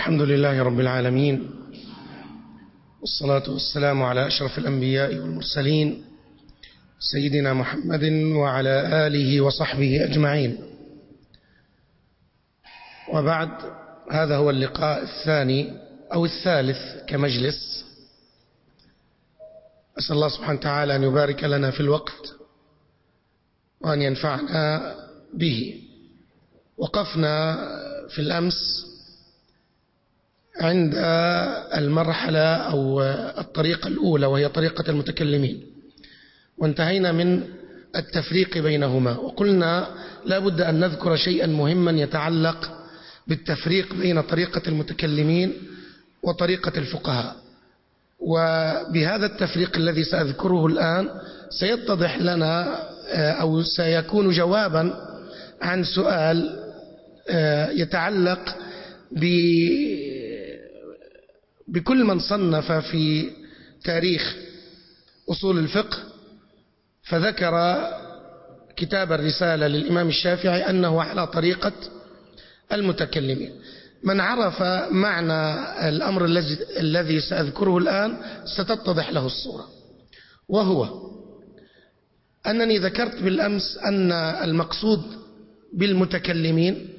الحمد لله رب العالمين، والصلاة والسلام على أشرف الأنبياء والمرسلين سيدنا محمد وعلى آله وصحبه أجمعين. وبعد، هذا هو اللقاء الثاني أو الثالث كمجلس. أسأل الله سبحانه وتعالى أن يبارك لنا في الوقت وأن ينفعنا به. وقفنا في الأمس عند المرحلة أو الطريقة الأولى، وهي طريقة المتكلمين، وانتهينا من التفريق بينهما، وقلنا لا بد أن نذكر شيئا مهما يتعلق بالتفريق بين طريقة المتكلمين وطريقة الفقهاء. وبهذا التفريق الذي سأذكره الآن سيتضح لنا أو سيكون جوابا عن سؤال يتعلق بكل من صنف في تاريخ أصول الفقه فذكر كتاب الرسالة للإمام الشافعي أنه على طريقة المتكلمين. من عرف معنى الأمر الذي سأذكره الآن ستتضح له الصورة، وهو أنني ذكرت بالأمس أن المقصود بالمتكلمين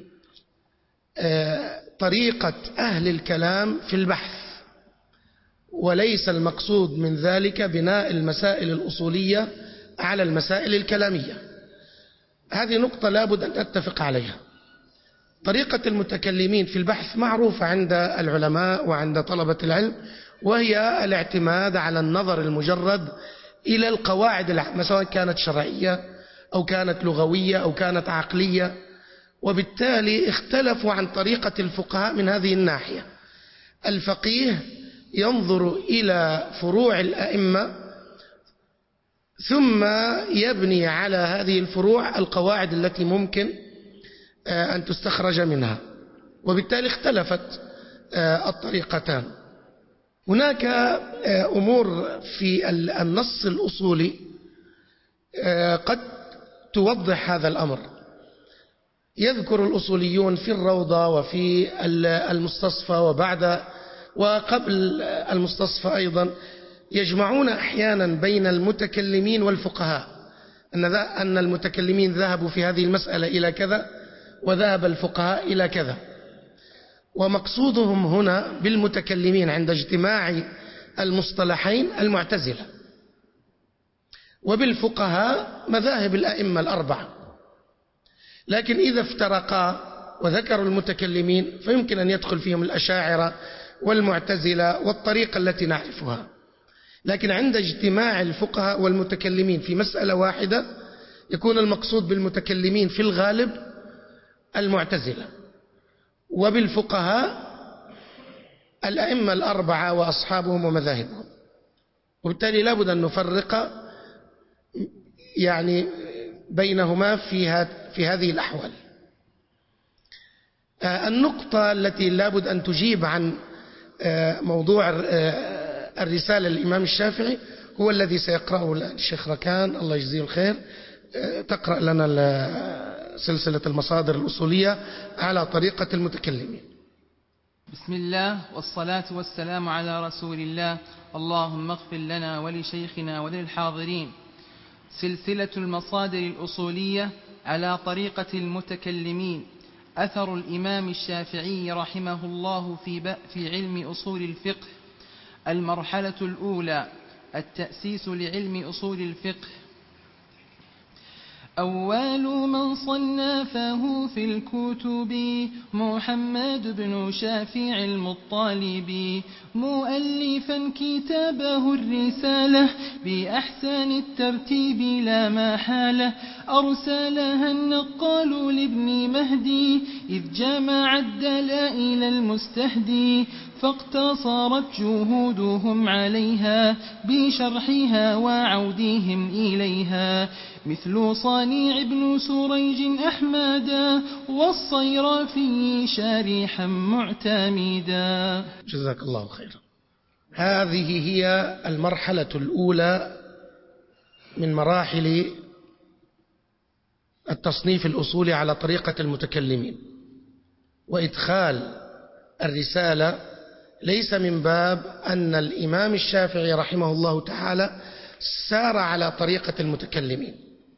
طريقة أهل الكلام في البحث، وليس المقصود من ذلك بناء المسائل الأصولية على المسائل الكلامية. هذه نقطة لابد أن نتفق عليها. طريقة المتكلمين في البحث معروفة عند العلماء وعند طلبة العلم، وهي الاعتماد على النظر المجرد إلى القواعد العامة، سواء كانت شرعية أو كانت لغوية أو كانت عقلية. وبالتالي اختلفوا عن طريقة الفقهاء من هذه الناحية. الفقيه ينظر إلى فروع الأئمة ثم يبني على هذه الفروع القواعد التي ممكن أن تستخرج منها، وبالتالي اختلفت الطريقتان. هناك أمور في النص الأصولي قد توضح هذا الأمر. يذكر الأصوليون في الروضة وفي المستصفى وقبل المستصفى أيضا يجمعون أحيانا بين المتكلمين والفقهاء، أن المتكلمين ذهبوا في هذه المسألة إلى كذا وذهب الفقهاء إلى كذا. ومقصودهم هنا بالمتكلمين عند اجتماع المصطلحين المعتزلة، وبالفقهاء مذاهب الأئمة الأربعة. لكن إذا افترقا وذكروا المتكلمين فيمكن أن يدخل فيهم الأشاعرة والمعتزلة والطريقة التي نعرفها. لكن عند اجتماع الفقهاء والمتكلمين في مسألة واحدة يكون المقصود بالمتكلمين في الغالب المعتزلة، وبالفقهاء الأئمة الأربعة وأصحابهم ومذاهبهم. وبالتالي لابد أن نفرق بينهما في هذه الأحوال. النقطة التي لابد أن تجيب عن موضوع الرسالة للإمام الشافعي هو الذي سيقرأه الشيخ ركان، الله يجزيه الخير. تقرأ لنا سلسلة المصادر الأصولية على طريقة المتكلمين. بسم الله والصلاة والسلام على رسول الله. اللهم اغفر لنا ولشيخنا وللحاضرين. سلسلة المصادر الأصولية على طريقة المتكلمين. أثر الإمام الشافعي رحمه الله في علم أصول الفقه. المرحلة الأولى التأسيس لعلم أصول الفقه. أول من صنفه في الكتب محمد بن شافع المطلبي، مؤلفا كتابه الرسالة بأحسن الترتيب لا محالة. أرسلها النقال لابن مهدي إذ جمع الدلائل المستهدي، فاقتصرت جهودهم عليها بشرحها وعودهم إليها، مثل صانع ابن سريج أحمدا والصيرافي شارحا معتمدا. جزاك الله خيرا. هذه هي المرحلة الأولى من مراحل التصنيف الأصولي على طريقة المتكلمين، وإدخال الرسالة ليس من باب أن الإمام الشافعي رحمه الله تعالى سار على طريقة المتكلمين،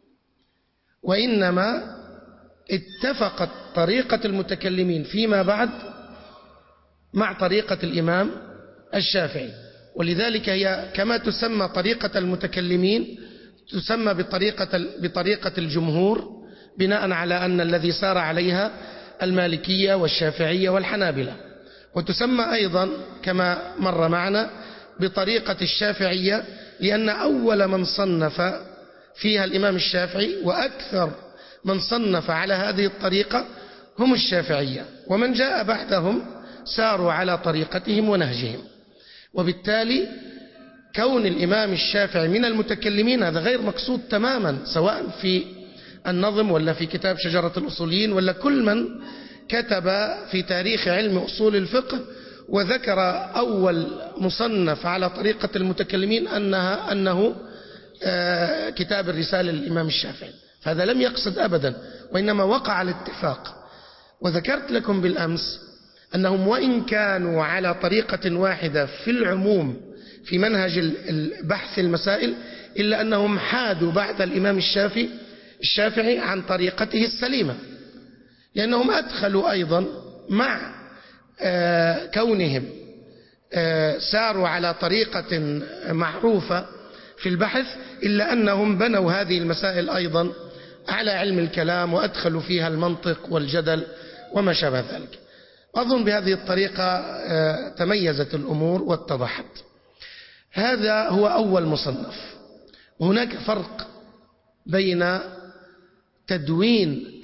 وإنما اتفقت طريقة المتكلمين فيما بعد مع طريقة الإمام الشافعي، ولذلك هي كما تسمى طريقة المتكلمين تسمى بطريقة الجمهور، بناء على أن الذي سار عليها المالكية والشافعية والحنابلة، وتسمى أيضا كما مر معنا بطريقة الشافعية، لأن أول من صنف فيها الإمام الشافعي، وأكثر من صنف على هذه الطريقة هم الشافعية، ومن جاء بعدهم ساروا على طريقتهم ونهجهم. وبالتالي كون الإمام الشافعي من المتكلمين هذا غير مقصود تماما، سواء في النظم ولا في كتاب شجرة الأصوليين ولا كل من كتب في تاريخ علم أصول الفقه وذكر أول مصنف على طريقة المتكلمين أنه كتاب الرسالة للإمام الشافعي، فهذا لم يقصد أبدا، وإنما وقع الاتفاق. وذكرت لكم بالأمس أنهم وإن كانوا على طريقة واحدة في العموم في منهج البحث المسائل، إلا أنهم حادوا بعد الإمام الشافعي عن طريقته السليمة، لأنهم أدخلوا أيضا مع كونهم ساروا على طريقة معروفة في البحث، إلا أنهم بنوا هذه المسائل أيضا على علم الكلام وأدخلوا فيها المنطق والجدل وما شابه ذلك. أظن بهذه الطريقة تميزت الأمور واتضحت. هذا هو أول مصنف. وهناك فرق بين تدوين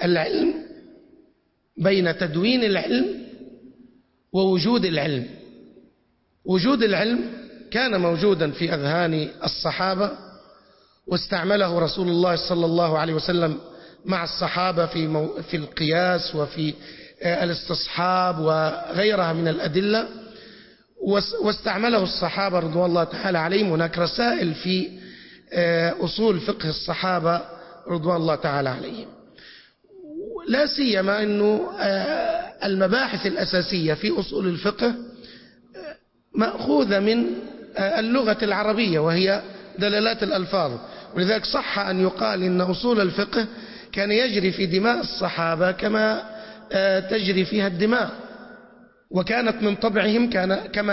العلم ووجود العلم. وجود العلم كان موجودا في أذهان الصحابة، واستعمله رسول الله صلى الله عليه وسلم مع الصحابة في القياس وفي الاستصحاب وغيرها من الأدلة، واستعمله الصحابة رضوان الله تعالى عليهم. هناك رسائل في أصول فقه الصحابة رضوان الله تعالى عليهم، لا سيما أنه المباحث الأساسية في أصول الفقه مأخوذة من اللغة العربية وهي دلالات الألفاظ، ولذلك صح أن يقال إن أصول الفقه كان يجري في دماء الصحابة كما تجري فيها الدماء، وكانت من طبعهم كما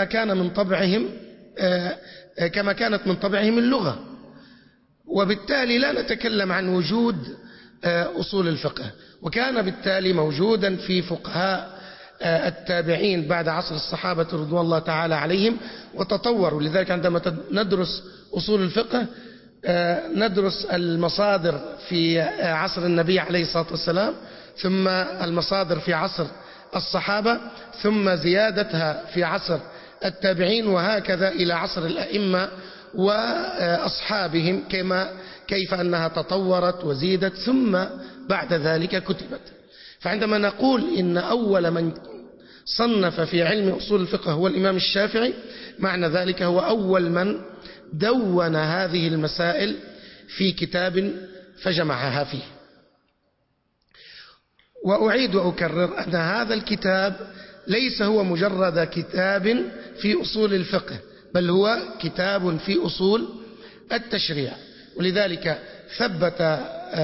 كانت من طبعهم اللغة، وبالتالي لا نتكلم عن وجود أصول الفقه. وكان بالتالي موجودا في فقهاء التابعين بعد عصر الصحابة رضوان الله تعالى عليهم وتطوروا. لذلك عندما ندرس أصول الفقه ندرس المصادر في عصر النبي عليه الصلاة والسلام، ثم المصادر في عصر الصحابة، ثم زيادتها في عصر التابعين، وهكذا إلى عصر الأئمة وأصحابهم كيف أنها تطورت وزيدت ثم بعد ذلك كتبت. فعندما نقول إن أول من صنف في علم أصول الفقه هو الإمام الشافعي، معنى ذلك هو أول من دون هذه المسائل في كتاب فجمعها فيه. وأعيد وأكرر أن هذا الكتاب ليس هو مجرد كتاب في أصول الفقه، بل هو كتاب في أصول التشريع، ولذلك ثبت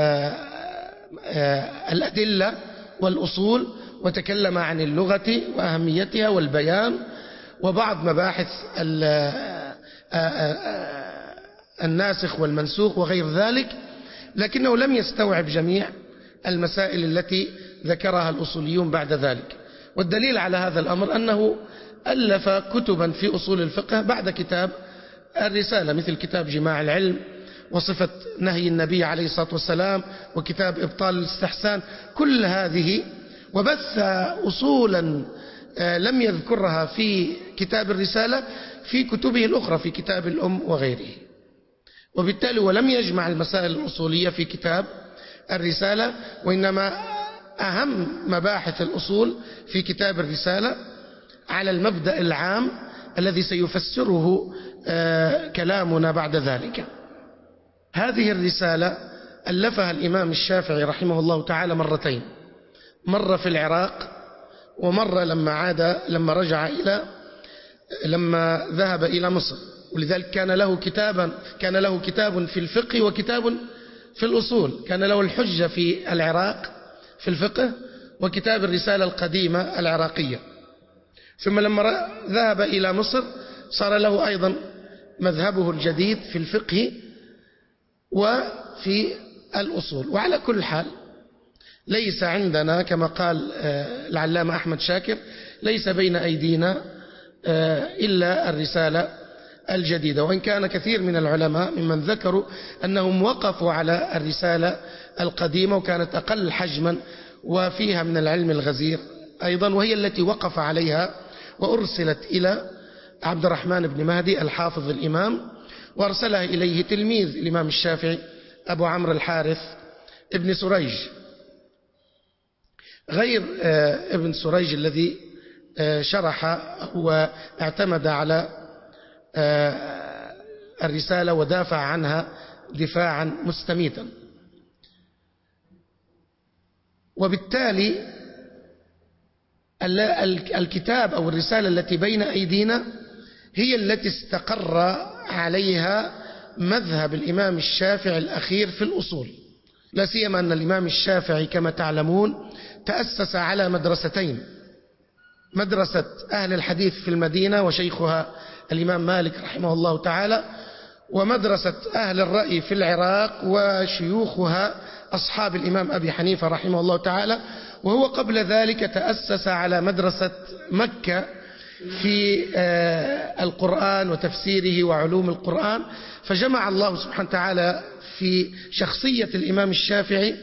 الأدلة والأصول وتكلم عن اللغة وأهميتها والبيان وبعض مباحث الناسخ والمنسوخ وغير ذلك، لكنه لم يستوعب جميع المسائل التي ذكرها الأصوليون بعد ذلك. والدليل على هذا الأمر أنه ألف كتبا في أصول الفقه بعد كتاب الرسالة، مثل كتاب جماع العلم وصفة نهي النبي عليه الصلاة والسلام وكتاب إبطال الاستحسان، كل هذه وبث أصولا لم يذكرها في كتاب الرسالة في كتبه الأخرى في كتاب الأم وغيره. وبالتالي ولم يجمع المسائل الأصولية في كتاب الرسالة، وإنما أهم مباحث الأصول في كتاب الرسالة على المبدأ العام الذي سيفسره كلامنا بعد ذلك. هذه الرسالة ألفها الإمام الشافعي رحمه الله تعالى مرتين، مرة في العراق ومرة لما ذهب إلى مصر، ولذلك كان له كتاب في الفقه وكتاب في الأصول. كان له الحجة في العراق في الفقه، وكتاب الرسالة القديمة العراقية. ثم لما ذهب إلى مصر صار له أيضا مذهبه الجديد في الفقه وفي الأصول. وعلى كل حال ليس عندنا كما قال العلامة أحمد شاكر، ليس بين أيدينا إلا الرسالة الجديدة، وإن كان كثير من العلماء ممن ذكروا أنهم وقفوا على الرسالة القديمة، وكانت أقل حجما وفيها من العلم الغزير أيضا، وهي التي وقف عليها وأرسلت إلى عبد الرحمن بن مهدي الحافظ الإمام، وأرسلها إليه تلميذ الإمام الشافعي أبو عمرو الحارث ابن سريج، غير ابن سريج الذي شرح واعتمد على الرسالة ودافع عنها دفاعا مستميتا. وبالتالي الكتاب أو الرسالة التي بين أيدينا هي التي استقر عليها مذهب الإمام الشافعي الأخير في الأصول، لا سيما أن الإمام الشافعي كما تعلمون تأسس على مدرستين: مدرسة أهل الحديث في المدينة وشيخها الإمام مالك رحمه الله تعالى، ومدرسة أهل الرأي في العراق وشيوخها أصحاب الإمام أبي حنيفة رحمه الله تعالى. وهو قبل ذلك تأسس على مدرسة مكة في القرآن وتفسيره وعلوم القرآن، فجمع الله سبحانه وتعالى في شخصية الإمام الشافعي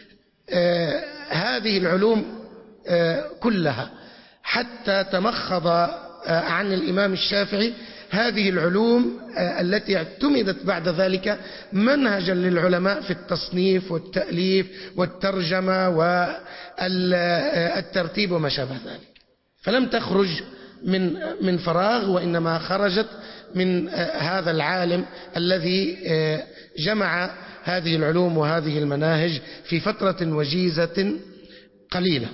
هذه العلوم كلها، حتى تمخض عن الإمام الشافعي هذه العلوم التي اعتمدت بعد ذلك منهجا للعلماء في التصنيف والتأليف والترجمة والترتيب وما شابه ذلك. فلم تخرج من فراغ، وإنما خرجت من هذا العالم الذي جمع هذه العلوم وهذه المناهج في فترة وجيزة قليلة.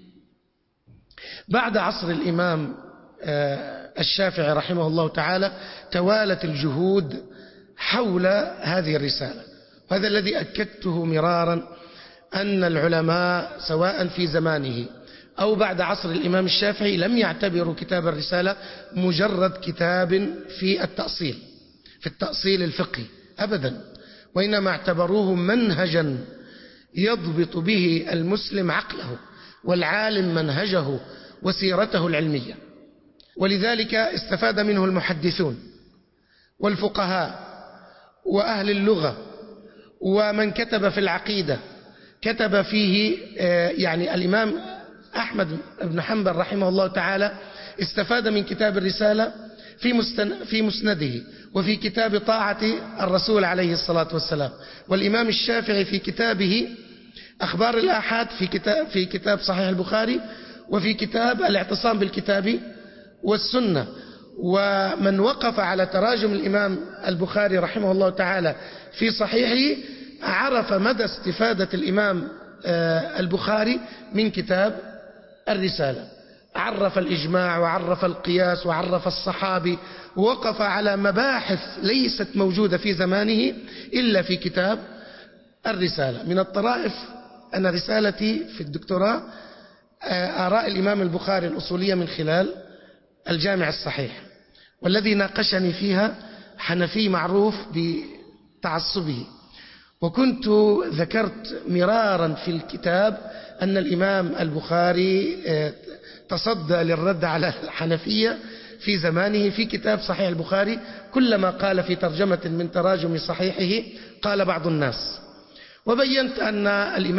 بعد عصر الإمام الشافعي رحمه الله تعالى توالت الجهود حول هذه الرسالة، وهذا الذي أكدته مرارا، أن العلماء سواء في زمانه أو بعد عصر الإمام الشافعي لم يعتبروا كتاب الرسالة مجرد كتاب في التأصيل الفقهي أبدا، وإنما اعتبروه منهجا يضبط به المسلم عقله والعالم منهجه وسيرته العلمية. ولذلك استفاد منه المحدثون والفقهاء وأهل اللغة ومن كتب في العقيدة. كتب فيه يعني الإمام أحمد بن حنبل رحمه الله تعالى استفاد من كتاب الرسالة في مسنده وفي كتاب طاعة الرسول عليه الصلاة والسلام. والإمام الشافعي في كتابه أخبار الآحاد في كتاب صحيح البخاري، وفي كتاب الاعتصام بالكتاب والسنة. ومن وقف على تراجم الإمام البخاري رحمه الله تعالى في صحيحه عرف مدى استفادة الإمام البخاري من كتاب الرسالة. عرف الإجماع وعرف القياس وعرف الصحابي، ووقف على مباحث ليست موجودة في زمانه إلا في كتاب الرسالة. من الطرائف أن رسالتي في الدكتوراه آراء الإمام البخاري الأصولية من خلال الجامع الصحيح، والذي ناقشني فيها حنفي معروف بتعصبه. وكنت ذكرت مرارا في الكتاب أن الإمام البخاري تصدى للرد على الحنفية في زمانه في كتاب صحيح البخاري. كلما قال في ترجمة من تراجم صحيحه قال بعض الناس. وبينت أن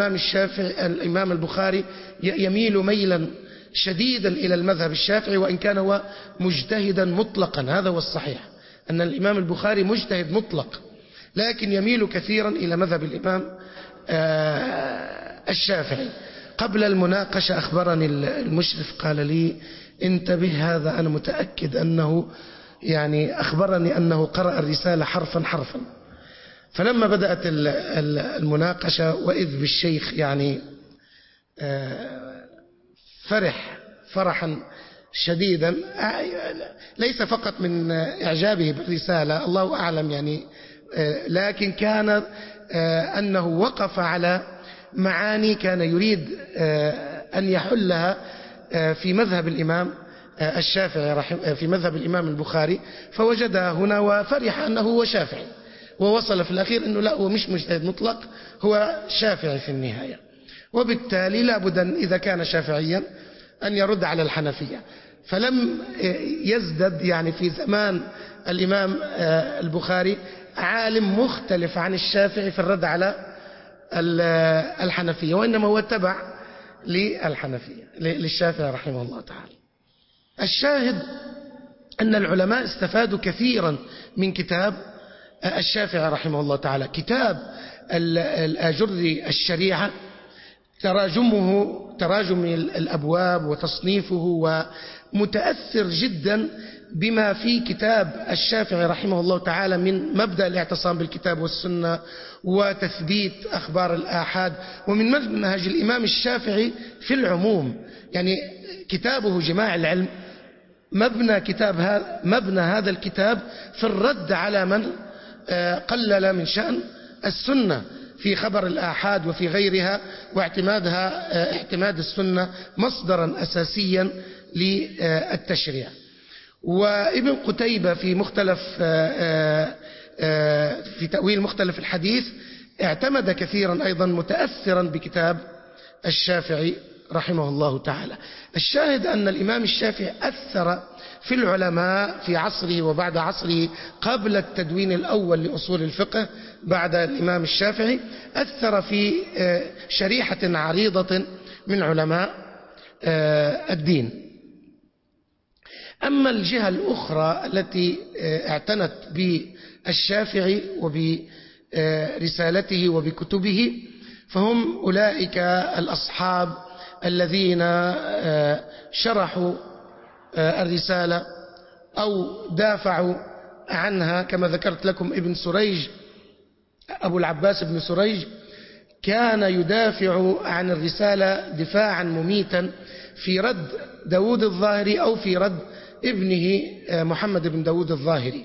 الإمام البخاري يميل ميلا شديدا إلى المذهب الشافعي، وإن كان هو مجتهدا مطلقا. هذا هو الصحيح، أن الإمام البخاري مجتهد مطلق، لكن يميل كثيرا إلى مذهب الإمام الشافعي. قبل المناقشة أخبرني المشرف قال لي: انتبه، هذا أنا متأكد أنه يعني أخبرني أنه قرأ الرسالة حرفا حرفا. فلما بدأت المناقشة وإذ بالشيخ يعني فرح فرحا شديدا، ليس فقط من إعجابه بالرسالة، الله أعلم يعني، لكن كان أنه وقف على معاني كان يريد أن يحلها في مذهب الإمام الشافعي في مذهب الإمام البخاري، فوجدها هنا وفرح أنه هو شافعي، ووصل في الأخير أنه لا، هو مش مجتهد مطلق، هو شافعي في النهاية. وبالتالي لابد أن إذا كان شافعيا أن يرد على الحنفية. فلم يزدد يعني في زمان الإمام البخاري عالم مختلف عن الشافعي في الرد على الحنفية، وإنما هو تبع للحنفية للشافعي رحمه الله تعالى. الشاهد أن العلماء استفادوا كثيرا من كتاب الشافعي رحمه الله تعالى. كتاب الآجري الشريعة، تراجم الأبواب وتصنيفه، ومتأثر جدا بما في كتاب الشافعي رحمه الله تعالى من مبدأ الاعتصام بالكتاب والسنة وتثبيت أخبار الآحاد، ومن منهج الإمام الشافعي في العموم. يعني كتابه جماع العلم مبنى هذا الكتاب في الرد على من قلل من شأن السنة في خبر الآحاد وفي غيرها، اعتماد السنة مصدرا أساسيا للتشريع. وابن قتيبة في تأويل مختلف الحديث اعتمد كثيرا أيضا متأثرا بكتاب الشافعي رحمه الله تعالى. الشاهد أن الإمام الشافعي أثر في العلماء في عصره وبعد عصره، قبل التدوين الأول لأصول الفقه بعد الإمام الشافعي، أثر في شريحة عريضة من علماء الدين. أما الجهة الأخرى التي اعتنت بالشافعي وبرسالته وبكتبه فهم أولئك الأصحاب الذين شرحوا الرسالة أو دافعوا عنها. كما ذكرت لكم ابن سريج، أبو العباس بن سريج، كان يدافع عن الرسالة دفاعا مميتا في رد داود الظاهري أو في رد ابنه محمد بن داود الظاهري،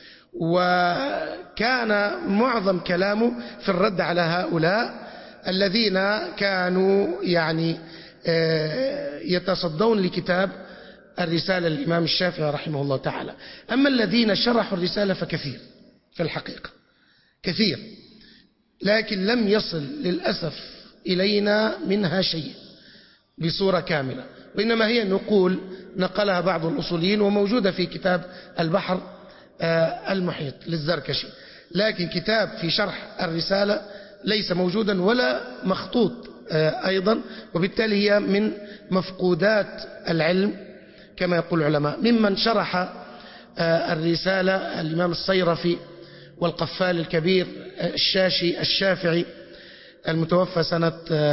وكان معظم كلامه في الرد على هؤلاء الذين كانوا يعني يتصدون لكتاب الرسالة للإمام الشافعي رحمه الله تعالى. أما الذين شرحوا الرسالة فكثير في الحقيقة، كثير، لكن لم يصل للأسف إلينا منها شيء بصورة كاملة، وإنما هي نقول نقلها بعض الأصوليين وموجودة في كتاب البحر المحيط للزركشي، لكن كتاب في شرح الرسالة ليس موجودا ولا مخطوط أيضا، وبالتالي هي من مفقودات العلم كما يقول العلماء. ممن شرح الرسالة الإمام الصيرفي والقفال الكبير الشاشي الشافعي المتوفى سنة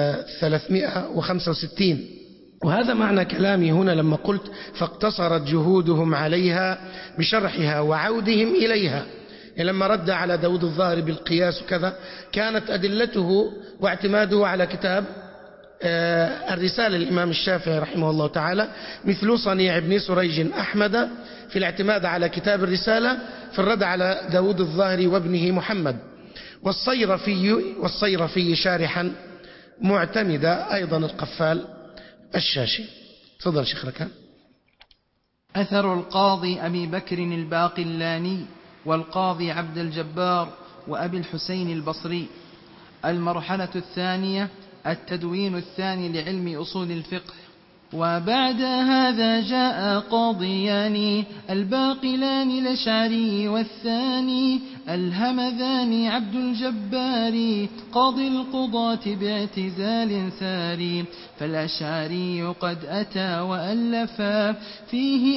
365. وهذا معنى كلامي هنا لما قلت فاقتصرت جهودهم عليها بشرحها وعودهم إليها. يعني لما رد على داود الظاهري بالقياس وكذا، كانت أدلته واعتماده على كتاب الرسالة للإمام الشافعي رحمه الله تعالى، مثل صنيع ابن سريج أحمد في الاعتماد على كتاب الرسالة في الرد على داود الظاهري وابنه محمد، والصيرفي شارحا معتمدا أيضا القفال الشاشي. تفضل شيخ ركان. أثر القاضي أبي بكر الباقلاني والقاضي عبد الجبار وأبي الحسين البصري. المرحلة الثانية التدوين الثاني لعلم أصول الفقه. وبعد هذا جاء قاضيان الباقلان الأشعري والثاني الهمذان عبد الجبار قاضي القضاة باعتزال ساري. فالأشعري قد أتى وألفا فيه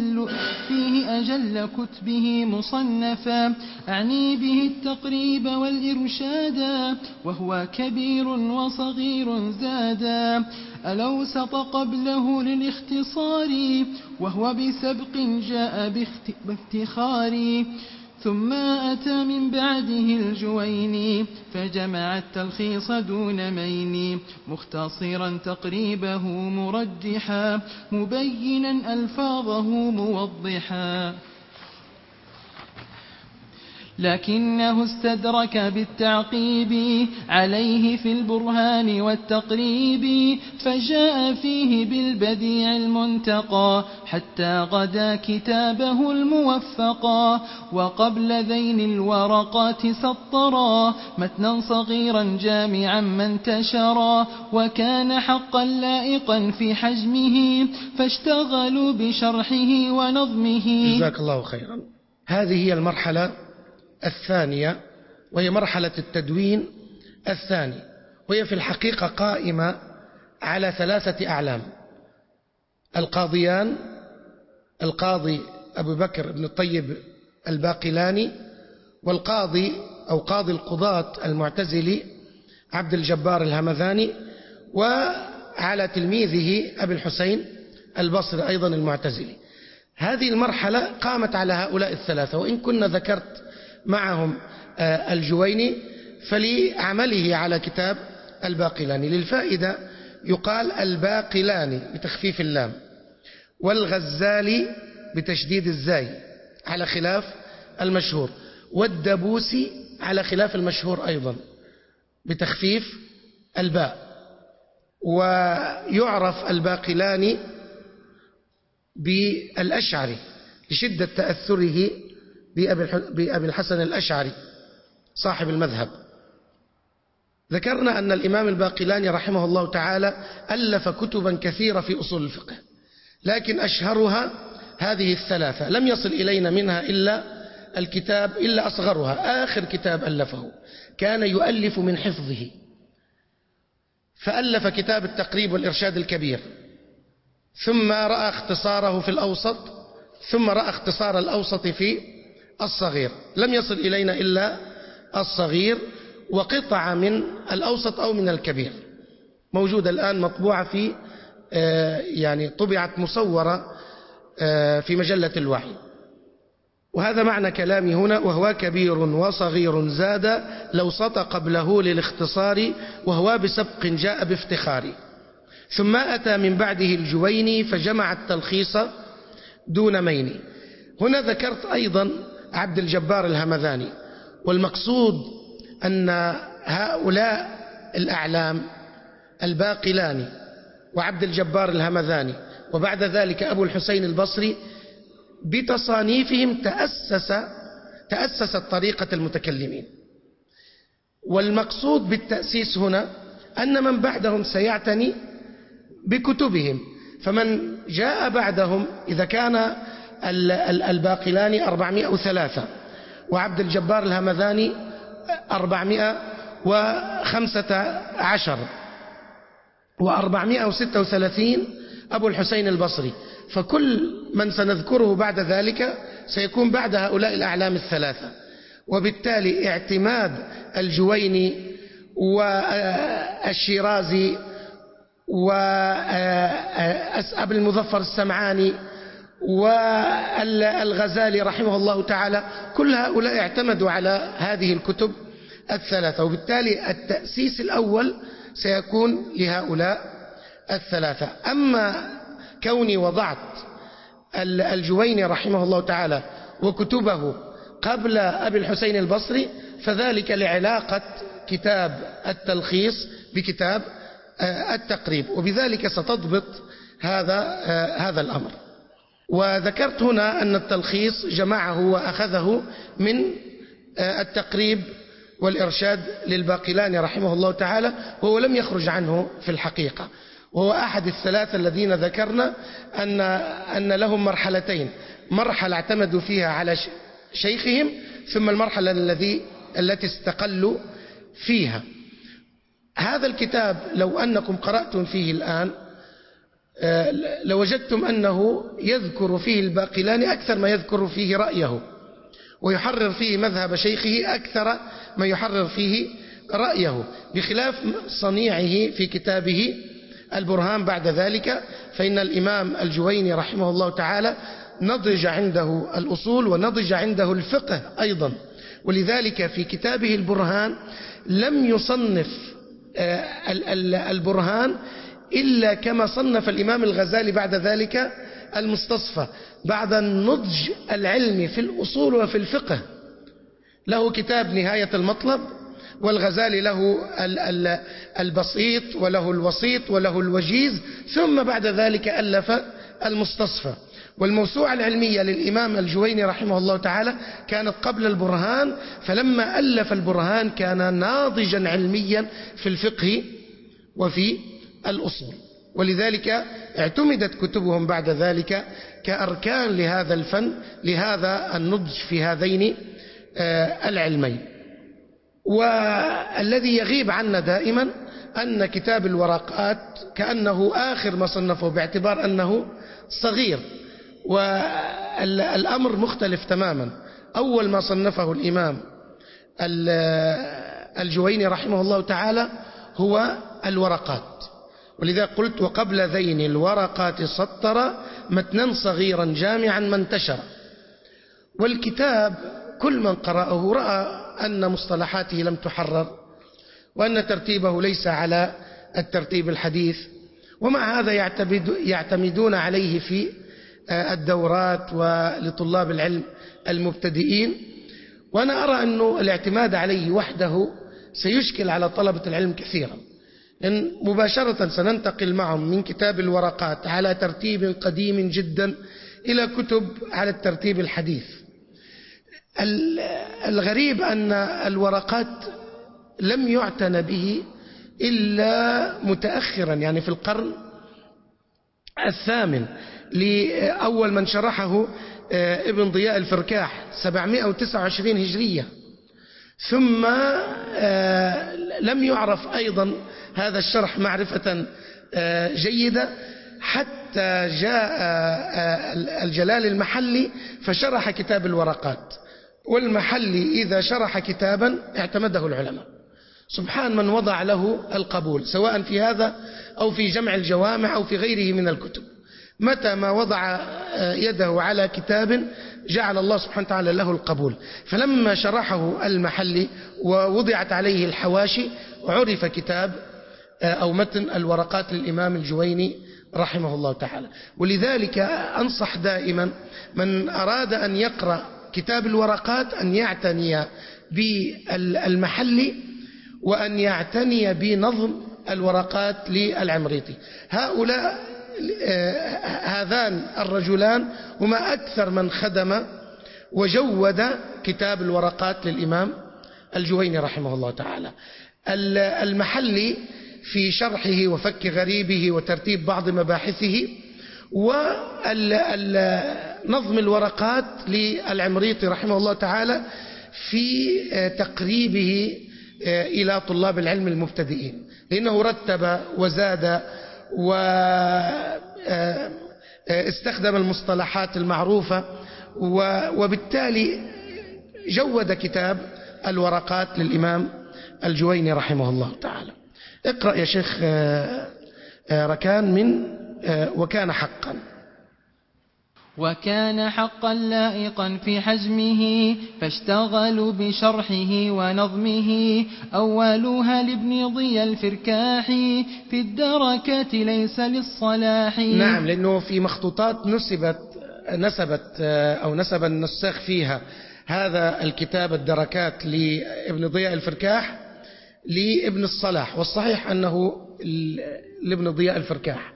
أجل كتبه مصنفا، أعني به التقريب والإرشادا، وهو كبير وصغير زادا. الأوسط قبله للاختصار، وهو بسبق جاء بافتخار. ثم أتى من بعده الجويني فجمع التلخيص دون مين مختصرا تقريبه مرجحا مبينا ألفاظه موضحا لكنه استدرك بالتعقيب عليه في البرهان والتقريب فجاء فيه بالبديع المنتقى حتى غدا كتابه الموفقا وقبل ذين الورقات سطرا متنا صغيرا جامعا ما انتشرا وكان حقا لائقا في حجمه فاشتغلوا بشرحه ونظمه. جزاك الله خيرا. هذه هي المرحلة الثانية وهي مرحلة التدوين الثاني، وهي في الحقيقة قائمة على 3 أعلام: القاضيان، القاضي أبو بكر بن الطيب الباقلاني، والقاضي أو قاضي القضاة المعتزلي عبد الجبار الهمذاني، وعلى تلميذه أبي الحسين البصري أيضا المعتزلي. هذه المرحلة قامت على هؤلاء ال3، وإن كنا ذكرت معهم الجويني فلعمله على كتاب الباقلاني. للفائدة يقال الباقلاني بتخفيف اللام، والغزالي بتشديد الزاي على خلاف المشهور، والدبوسي على خلاف المشهور أيضا بتخفيف الباء. ويعرف الباقلاني بالأشعري لشدة تأثره بأبي الحسن الأشعري صاحب المذهب. ذكرنا أن الإمام الباقلاني رحمه الله تعالى ألف كتبا كثيرة في أصول الفقه، لكن أشهرها هذه ال3، لم يصل إلينا منها إلا أصغرها، آخر كتاب ألفه كان يؤلف من حفظه، فألف كتاب التقريب والإرشاد الكبير، ثم رأى اختصاره في الأوسط، ثم رأى اختصار الأوسط في الصغير، لم يصل إلينا إلا الصغير وقطعة من الأوسط أو من الكبير، موجودة الآن مطبوعة في يعني طبعت مصورة في مجلة الوحي. وهذا معنى كلامي هنا: وهو كبير وصغير زاد لو سط قبله للاختصار وهو بسبق جاء بافتخار. ثم أتى من بعده الجويني فجمع التلخيص دون مين. هنا ذكرت أيضا عبد الجبار الهمذاني، والمقصود أن هؤلاء الأعلام الباقلاني وعبد الجبار الهمذاني وبعد ذلك أبو الحسين البصري بتصانيفهم تأسست طريقة المتكلمين. والمقصود بالتأسيس هنا أن من بعدهم سيعتني بكتبهم، فمن جاء بعدهم إذا كان الباقلاني 403 وعبد الجبار الهمذاني 415 و436 أبو الحسين البصري، فكل من سنذكره بعد ذلك سيكون بعد هؤلاء الأعلام ال3. وبالتالي اعتماد الجويني والشيرازي وأبي المظفر السمعاني والغزالي رحمه الله تعالى، كل هؤلاء اعتمدوا على هذه الكتب ال3، وبالتالي التأسيس الأول سيكون لهؤلاء ال3. أما كوني وضعت الجويني رحمه الله تعالى وكتبه قبل أبي الحسين البصري فذلك لعلاقة كتاب التلخيص بكتاب التقريب، وبذلك ستضبط هذا الأمر. وذكرت هنا أن التلخيص جمعه وأخذه من التقريب والإرشاد للباقلاني رحمه الله تعالى، وهو لم يخرج عنه في الحقيقة، وهو أحد ال3 الذين ذكرنا أن لهم مرحلتين: مرحلة اعتمدوا فيها على شيخهم، ثم المرحلة التي استقلوا فيها. هذا الكتاب لو أنكم قرأتم فيه الآن لوجدتم أنه يذكر فيه الباقلاني أكثر ما يذكر فيه رأيه، ويحرر فيه مذهب شيخه أكثر ما يحرر فيه رأيه، بخلاف صنيعه في كتابه البرهان بعد ذلك، فإن الإمام الجويني رحمه الله تعالى نضج عنده الأصول ونضج عنده الفقه أيضا. ولذلك في كتابه البرهان لم يصنف البرهان إلا كما صنف الإمام الغزالي بعد ذلك المستصفى، بعد النضج العلمي في الأصول وفي الفقه. له كتاب نهاية المطلب، والغزالي له البسيط وله الوسيط وله الوجيز، ثم بعد ذلك ألف المستصفى. والموسوعة العلمية للإمام الجويني رحمه الله تعالى كانت قبل البرهان، فلما ألف البرهان كان ناضجا علميا في الفقه وفي الأصول، ولذلك اعتمدت كتبهم بعد ذلك كأركان لهذا الفن، لهذا النضج في هذين العلمين. والذي يغيب عنا دائما أن كتاب الورقات كأنه آخر ما صنفه، باعتبار أنه صغير، والأمر مختلف تماما. أول ما صنفه الإمام الجويني رحمه الله تعالى هو الورقات، ولذا قلت وقبل ذين الورقات سطر متنا صغيرا جامعا ما انتشر. والكتاب كل من قرأه رأى أن مصطلحاته لم تحرر، وأن ترتيبه ليس على الترتيب الحديث، ومع هذا يعتمدون عليه في الدورات ولطلاب العلم المبتدئين. وأنا أرى أنه الاعتماد عليه وحده سيشكل على طلبة العلم كثيرا، لأن مباشرة سننتقل معهم من كتاب الورقات على ترتيب قديم جدا إلى كتب على الترتيب الحديث. الغريب أن الورقات لم يعتن به إلا متأخرا، يعني في القرن الثامن، لأول من شرحه ابن ضياء الفركاح 729 هجرية، ثم لم يعرف أيضا هذا الشرح معرفة جيدة حتى جاء الجلال المحلي فشرح كتاب الورقات. والمحلي إذا شرح كتابا اعتمده العلماء، سبحان من وضع له القبول، سواء في هذا أو في جمع الجوامع أو في غيره من الكتب. متى ما وضع يده على كتاب جعل الله سبحانه وتعالى له القبول. فلما شرحه المحلي ووضعت عليه الحواشي عرف كتاب أو متن الورقات للإمام الجويني رحمه الله تعالى. ولذلك أنصح دائما من أراد أن يقرأ كتاب الورقات أن يعتني بالمحلي وأن يعتني بنظم الورقات للعمريطي. هذان الرجلان هما أكثر من خدم وجود كتاب الورقات للإمام الجويني رحمه الله تعالى. المحلي في شرحه وفك غريبه وترتيب بعض مباحثه، ونظم الورقات للعمريطي رحمه الله تعالى في تقريبه إلى طلاب العلم المبتدئين، لأنه رتب وزاد واستخدم المصطلحات المعروفة، وبالتالي جود كتاب الورقات للإمام الجويني رحمه الله تعالى. اقرأ يا شيخ ركان من وكان حقا. وكان حقا لائقا في حجمه، فاشتغلوا بشرحه ونظمه، أولها لابن ضي الفركاح، في الدركات ليس للصلاح. نعم، لأنه في مخطوطات نسب النساخ فيها هذا الكتاب الدركات لابن ضياء الفركاح لابن الصلاح، والصحيح أنه لابن ضياء الفركاح،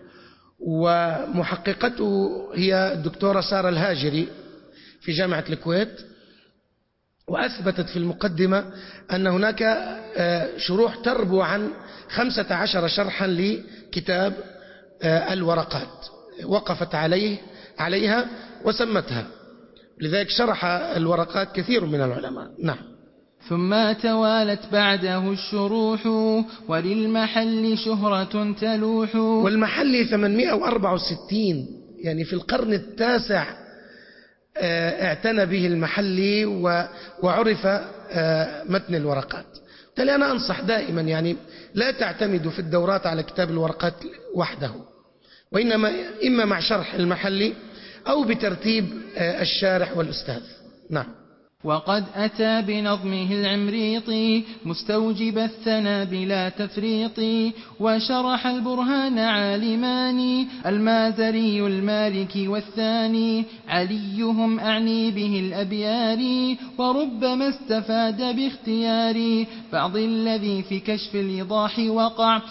ومحققته هي الدكتورة سارة الهاجري في جامعة الكويت، وأثبتت في المقدمة أن هناك شروح تربو عن 15 شرحا لكتاب الورقات، وقفت عليها وسمتها، لذلك شرح الورقات كثير من العلماء. نعم. ثم توالت بعده الشروح، وللمحل شهرة تلوح. والمحل 864، يعني في القرن التاسع اعتنى به المحلي وعرف متن الورقات. بالتالي أنا أنصح دائما يعني لا تعتمدوا في الدورات على كتاب الورقات وحده، وإنما إما مع شرح المحلي أو بترتيب الشارح والأستاذ. نعم. وقد أتى بنظمه العمريطي مستوجب الثنى بلا تفريط، وشرح البرهان عالمان المازري المالكي والثاني عليهم أعني به الأبيار، وربما استفاد باختيار بعض الذي في كشف الإيضاح وقع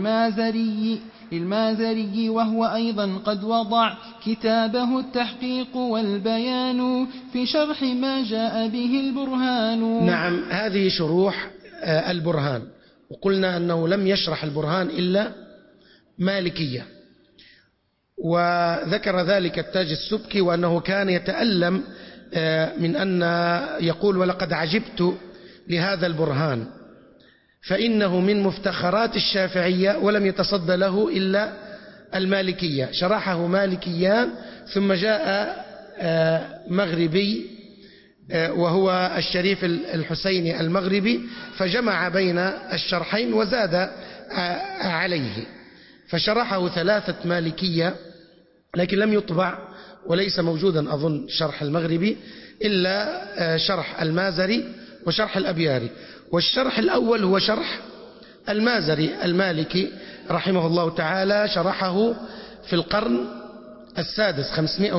للمازري وهو أيضا قد وضع كتابه التحقيق والبيان في شرح ما جاء به البرهان. نعم، هذه شروح البرهان، وقلنا أنه لم يشرح البرهان إلا مالكية، وذكر ذلك التاج السبكي، وأنه كان يتألم من أن يقول ولقد عجبت لهذا البرهان فإنه من مفتخرات الشافعية ولم يتصد له إلا المالكية. شرحه مالكيان ثم جاء مغربي وهو الشريف الحسيني المغربي فجمع بين الشرحين وزاد عليه، فشرحه 3 مالكية، لكن لم يطبع وليس موجودا أظن شرح المغربي إلا شرح المازري وشرح الأبياري. والشرح الأول هو شرح المازري المالكي رحمه الله تعالى، شرحه في القرن السادس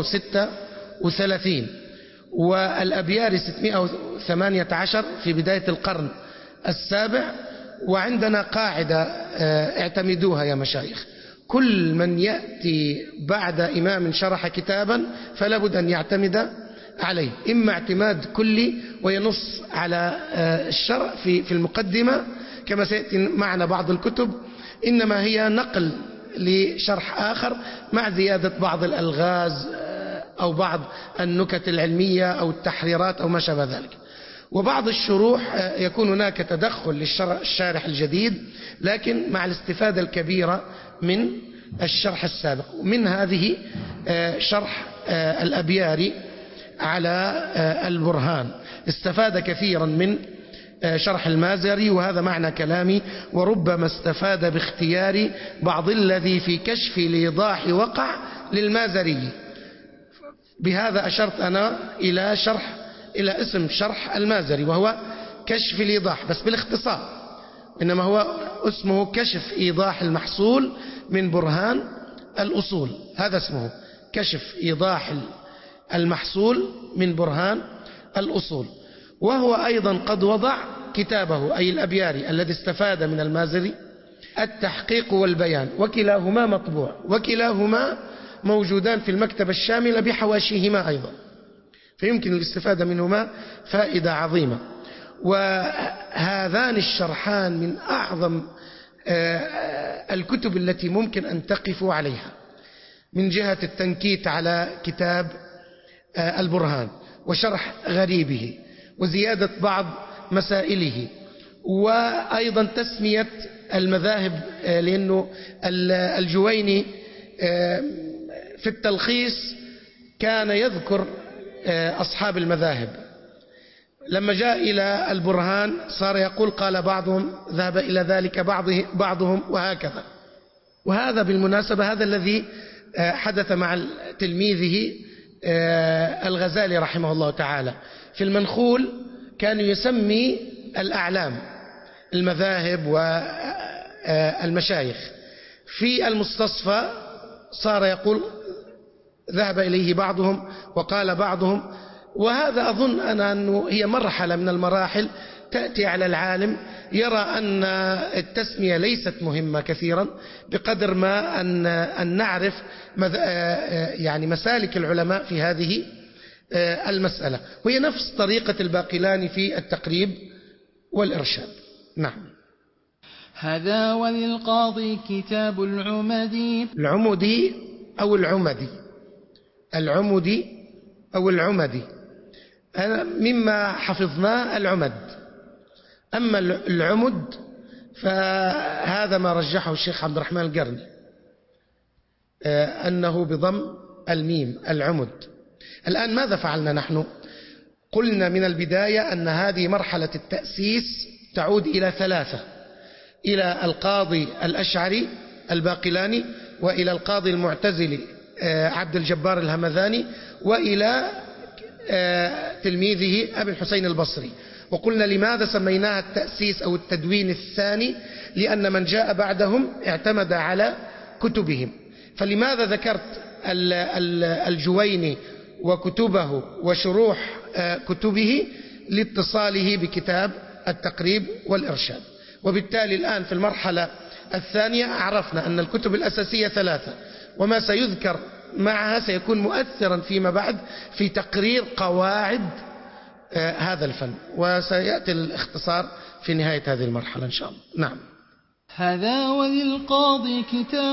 536، والأبياري 618 في بداية القرن السابع. وعندنا قاعدة اعتمدوها يا مشايخ: كل من يأتي بعد إمام شرح كتابا فلا بد أن يعتمد عليه، إما اعتماد كلي وينص على الشرع في المقدمة كما سيأتي معنا بعض الكتب، إنما هي نقل لشرح آخر مع زيادة بعض الألغاز أو بعض النكت العلمية أو التحريرات أو ما شابه ذلك. وبعض الشروح يكون هناك تدخل للشارح الجديد لكن مع الاستفادة الكبيرة من الشرح السابق. ومن هذه شرح الأبياري على البرهان، استفاد كثيرا من شرح المازري، وهذا معنى كلامي: وربما استفاد باختيار بعض الذي في كشف الإيضاح وقع للمازري. بهذا أشرت أنا إلى اسم شرح المازري وهو كشف الإيضاح بس بالاختصار، إنما هو اسمه كشف إيضاح المحصول من برهان الأصول، هذا اسمه كشف إيضاح المحصول من برهان الأصول. وهو أيضا قد وضع كتابه أي الأبياري الذي استفاد من المازري التحقيق والبيان، وكلاهما مطبوع، وكلاهما موجودان في المكتبة الشاملة بحواشيهما أيضا، فيمكن الاستفادة منهما فائدة عظيمة. وهذان الشرحان من أعظم الكتب التي ممكن أن تقفوا عليها من جهة التنكيت على كتاب البرهان وشرح غريبه وزيادة بعض مسائله، وأيضا تسمية المذاهب، لأنه الجويني في التلخيص كان يذكر أصحاب المذاهب، لما جاء إلى البرهان صار يقول قال بعضهم ذهب إلى ذلك بعضهم وهكذا. وهذا بالمناسبة هذا الذي حدث مع تلميذه الغزالي رحمه الله تعالى. في المنخول كان يسمي الأعلام المذاهب والمشايخ، في المستصفى صار يقول ذهب إليه بعضهم وقال بعضهم. وهذا أظن أنه هي مرحلة من المراحل تأتي على العالم يرى أن التسمية ليست مهمة كثيرا بقدر ما أن نعرف يعني مسالك العلماء في هذه المسألة، وهي نفس طريقة الباقلاني في التقريب والإرشاد. نعم. هذا وللقاضي كتاب العمدي أو العمدي أنا مما حفظناه العمد، أما العمد فهذا ما رجحه الشيخ عبد الرحمن القرني أنه بضم الميم العمد. الآن ماذا فعلنا نحن؟ قلنا من البداية أن هذه مرحلة التأسيس تعود إلى 3، إلى القاضي الأشعري الباقلاني، وإلى القاضي المعتزلي عبد الجبار الهمذاني وإلى تلميذه أبي الحسين البصري. وقلنا لماذا سميناها التأسيس أو التدوين الثاني؟ لأن من جاء بعدهم اعتمد على كتبهم. فلماذا ذكرت الجويني وكتبه وشروح كتبه؟ لاتصاله بكتاب التقريب والإرشاد. وبالتالي الآن في المرحلة الثانية عرفنا أن الكتب الأساسية 3، وما سيذكر معها سيكون مؤثرا فيما بعد في تقرير قواعد هذا الفن، وسيأتي الاختصار في نهاية هذه المرحلة إن شاء الله. نعم. هذا وللقاضي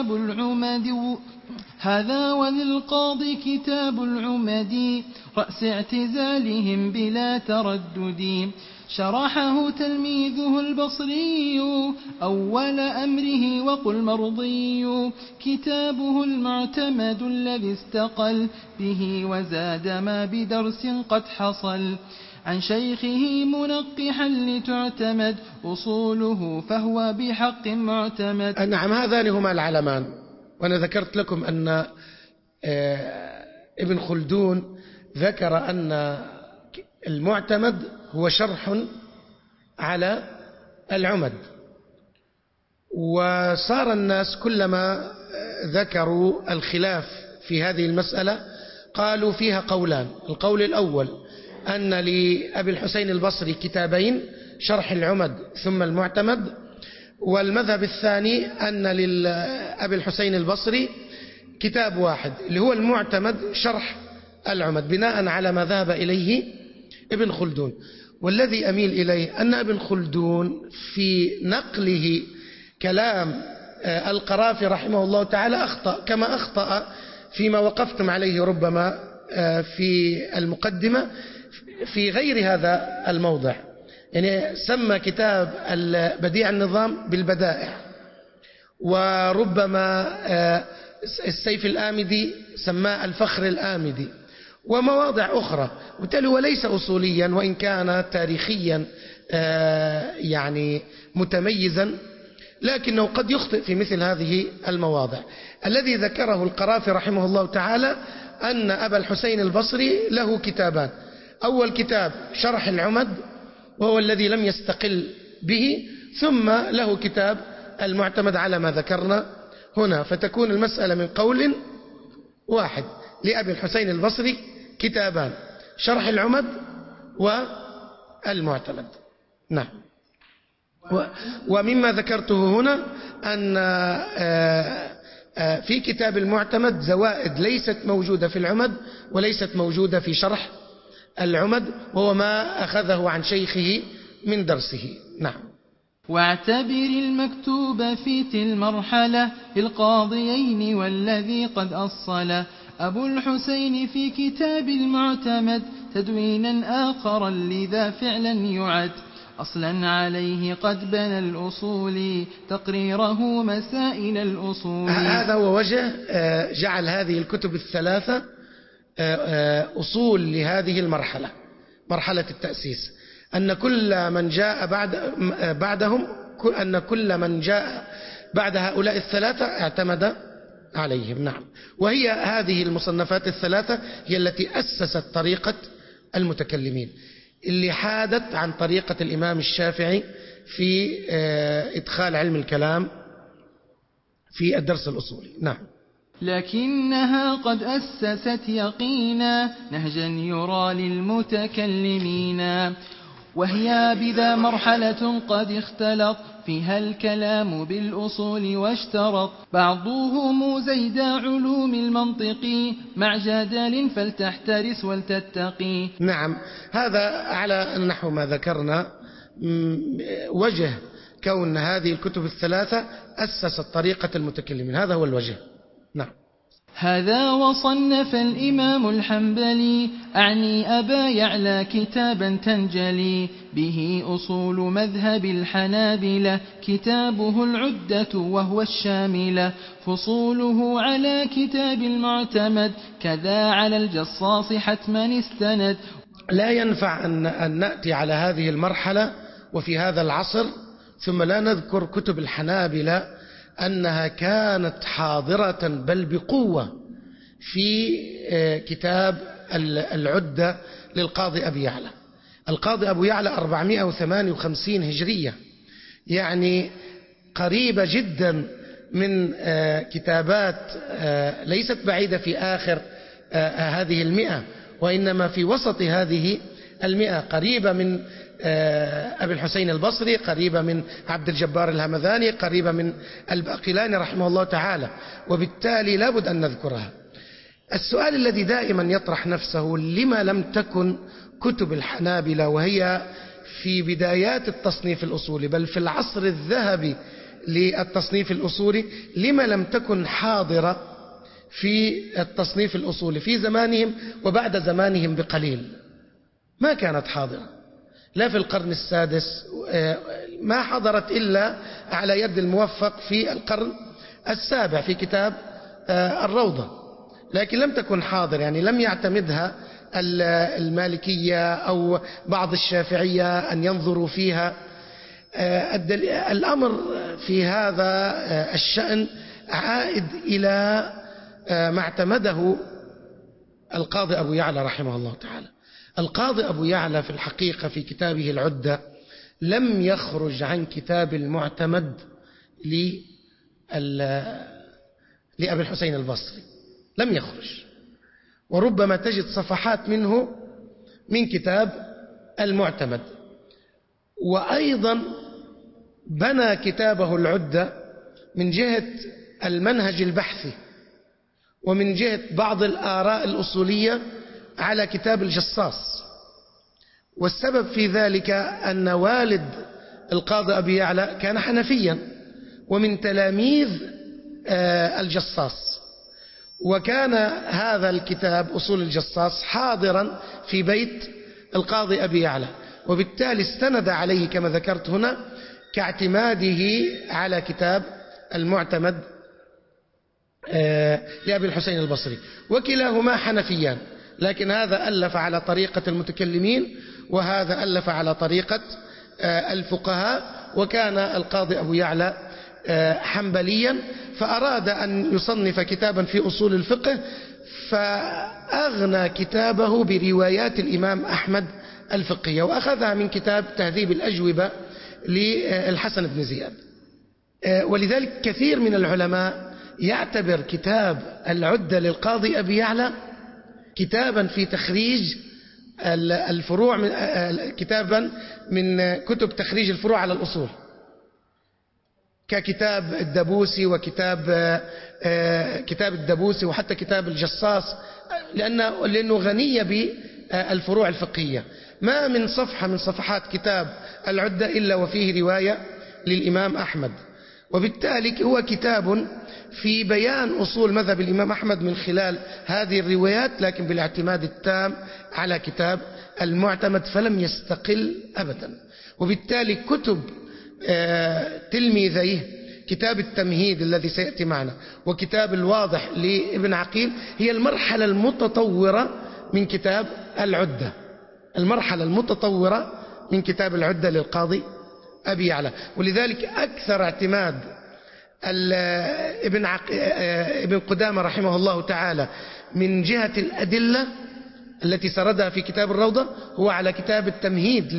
كتاب العمد رأس اعتزالهم بلا تردد، شرحه تلميذه البصري أول أمره وقل مرضي، كتابه المعتمد الذي استقل به وزاد ما بدرس قد حصل، عن شيخه منقحا لتعتمد أصوله فهو بحق معتمد. نعم، هذان هما العلمان. وأنا ذكرت لكم أن ابن خلدون ذكر أن المعتمد هو شرح على العمد، وصار الناس كلما ذكروا الخلاف في هذه المسألة قالوا فيها قولان. القول الأول أن لأبي الحسين البصري كتابين، شرح العمد ثم المعتمد، والمذهب الثاني أن لأبي الحسين البصري كتاب واحد اللي هو المعتمد شرح العمد، بناء على ما ذهب إليه ابن خلدون. والذي أميل إليه أن ابن خلدون في نقله كلام القرافي رحمه الله تعالى أخطأ، كما أخطأ فيما وقفتم عليه ربما في المقدمة في غير هذا الموضع. يعني سمى كتاب بديع النظام بالبدائع، وربما السيف الآمدي سماه الفخر الآمدي، ومواضع أخرى. وبالتالي هو ليس أصوليا، وإن كان تاريخيا يعني متميزا، لكنه قد يخطئ في مثل هذه المواضع. الذي ذكره القرافي رحمه الله تعالى أن أبا الحسين البصري له كتابان، أول كتاب شرح العمد وهو الذي لم يستقل به، ثم له كتاب المعتمد على ما ذكرنا هنا، فتكون المسألة من قول واحد. لأبي الحسين البصري كتابان، شرح العمد والمعتمد. نعم. ومما ذكرته هنا أن في كتاب المعتمد زوائد ليست موجودة في العمد وليست موجودة في شرح العمد، وهو ما أخذه عن شيخه من درسه. نعم. واعتبر المكتوب في المرحلة القاضيين والذي قد أصل أبو الحسين في كتاب المعتمد تدوينا آخرا لذا فعلا يعد، أصلا عليه قد بنى الأصول تقريره مسائل الأصول. هذا هو وجه جعل هذه الكتب الثلاثة أصول لهذه المرحلة، مرحلة التأسيس، أن كل من جاء بعدهم، أن كل من جاء بعد هؤلاء الثلاثة اعتمد عليهم. نعم. وهي هذه المصنفات الثلاثة هي التي أسست طريقة المتكلمين، اللي حادت عن طريقة الإمام الشافعي في إدخال علم الكلام في الدرس الأصولي. نعم. لكنها قد أسست يقينا نهجا يرى للمتكلمين، وهي بذا مرحلة قد اختلط فيها الكلام بالأصول واشترط بعضهم زيد علوم المنطق مع جدال فلتحترس ولتتقي. نعم، هذا على نحو ما ذكرنا وجه كون هذه الكتب الثلاثة أسست طريقة المتكلمين، هذا هو الوجه. نعم. هذا وصنف الإمام الحنبلي أعني أبا يعلى كتابا تنجلي به أصول مذهب الحنابلة، كتابه العدة وهو الشاملة، فصوله على كتاب المعتمد كذا على الجصاص حتما استند. لا ينفع أن نأتي على هذه المرحلة وفي هذا العصر ثم لا نذكر كتب الحنابلة أنها كانت حاضرة بل بقوة في كتاب العدة للقاضي أبي يعلى. القاضي أبو يعلى 458 هجرية، يعني قريبة جدا من كتابات ليست بعيدة في آخر هذه 100، وإنما في وسط هذه 100، قريبة من أبي الحسين البصري، قريبة من عبد الجبار الهمذاني، قريبة من الباقلاني رحمه الله تعالى، وبالتالي لابد أن نذكرها. السؤال الذي دائما يطرح نفسه: لما لم تكن كتب الحنابلة وهي في بدايات التصنيف الأصولي، بل في العصر الذهبي للتصنيف الأصولي، لما لم تكن حاضرة في التصنيف الأصولي في زمانهم وبعد زمانهم بقليل؟ ما كانت حاضرة، لا في القرن السادس، ما حضرت إلا على يد الموفق في القرن السابع في كتاب الروضة، لكن لم تكن حاضر، يعني لم يعتمدها المالكية أو بعض الشافعية أن ينظروا فيها. الأمر في هذا الشأن عائد إلى ما اعتمده القاضي أبو يعلى رحمه الله تعالى. القاضي أبو يعلى في الحقيقة في كتابه العدة لم يخرج عن كتاب المعتمد لأبي الحسين البصري، لم يخرج، وربما تجد صفحات منه من كتاب المعتمد. وأيضا بنى كتابه العدة من جهة المنهج البحثي ومن جهة بعض الآراء الأصولية على كتاب الجصاص، والسبب في ذلك أن والد القاضي أبي يعلى كان حنفيا ومن تلاميذ الجصاص، وكان هذا الكتاب أصول الجصاص حاضرا في بيت القاضي أبي يعلى، وبالتالي استند عليه كما ذكرت هنا كاعتماده على كتاب المعتمد لأبي الحسين البصري، وكلاهما حنفيان، لكن هذا ألف على طريقة المتكلمين وهذا ألف على طريقة الفقهاء. وكان القاضي أبو يعلى حنبليا، فأراد أن يصنف كتابا في أصول الفقه، فأغنى كتابه بروايات الإمام أحمد الفقهية، وأخذها من كتاب تهذيب الأجوبة للحسن بن زياد. ولذلك كثير من العلماء يعتبر كتاب العدة للقاضي أبي يعلى كتابا في تخريج الفروع، كتابا من كتب تخريج الفروع على الأصول، ككتاب الدبوسي وكتاب كتاب الدبوسي وحتى كتاب الجصاص، لأنه غنية بالفروع الفقهية. ما من صفحة من صفحات كتاب العدة إلا وفيه رواية للإمام أحمد، وبالتالي هو كتاب في بيان أصول مذهب الإمام أحمد من خلال هذه الروايات، لكن بالاعتماد التام على كتاب المعتمد، فلم يستقل أبدا. وبالتالي كتب تلميذيه كتاب التمهيد الذي سيأتي معنا وكتاب الواضح لابن عقيل هي المرحلة المتطورة من كتاب العدة، المرحلة المتطورة من كتاب العدة للقاضي أبي يعلى. ولذلك أكثر اعتماد ابن قدامة رحمه الله تعالى من جهة الأدلة التي سردها في كتاب الروضة هو على كتاب التمهيد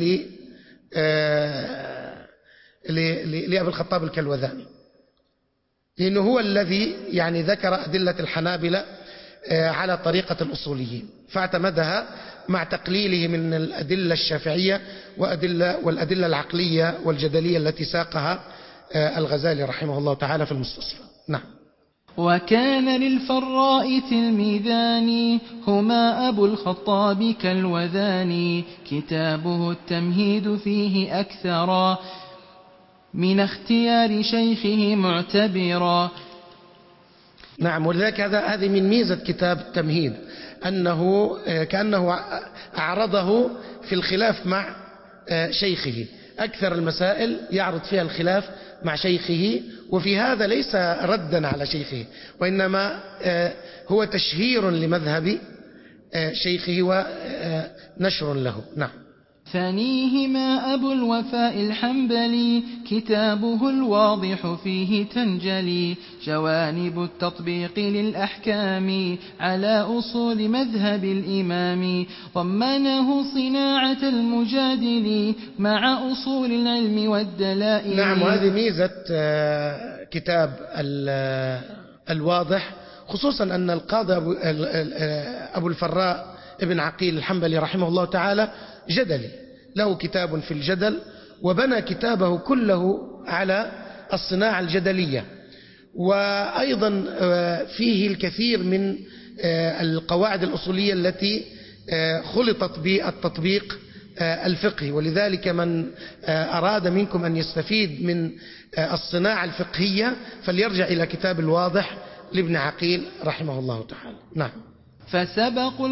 لأبي الخطاب الكلوذاني، لأنه هو الذي يعني ذكر أدلة الحنابلة على طريقة الأصوليين، فاعتمدها مع تقليله من الأدلة الشافعية والأدلة العقلية والجدلية التي ساقها الغزالي رحمه الله تعالى في المستصفى. نعم. وكان للفراء تلميذان هما أبو الخطاب كالوذاني، كتابه التمهيد فيه أكثرا من اختيار شيخه معتبرا. نعم، ولذلك هذه من ميزة كتاب التمهيد أنه كأنه أعرضه في الخلاف مع شيخه، أكثر المسائل يعرض فيها الخلاف مع شيخه، وفي هذا ليس ردا على شيخه، وإنما هو تشهير لمذهب شيخه ونشر له. نعم. ثانيهما أبو الوفاء الحنبلي، كتابه الواضح فيه تنجلي جوانب التطبيق للأحكام على أصول مذهب الإمام، ضمنه صناعة المجادل مع أصول العلم والدلائل. نعم، وهذه ميزة كتاب الواضح، خصوصا أن القاضي أبو الفراء ابن عقيل الحنبلي رحمه الله تعالى جدلي، له كتاب في الجدل، وبنى كتابه كله على الصناعة الجدلية، وأيضا فيه الكثير من القواعد الأصولية التي خلطت بالتطبيق الفقهي. ولذلك من أراد منكم أن يستفيد من الصناعة الفقهية فليرجع إلى كتاب الواضح لابن عقيل رحمه الله تعالى. نعم. فسبقوا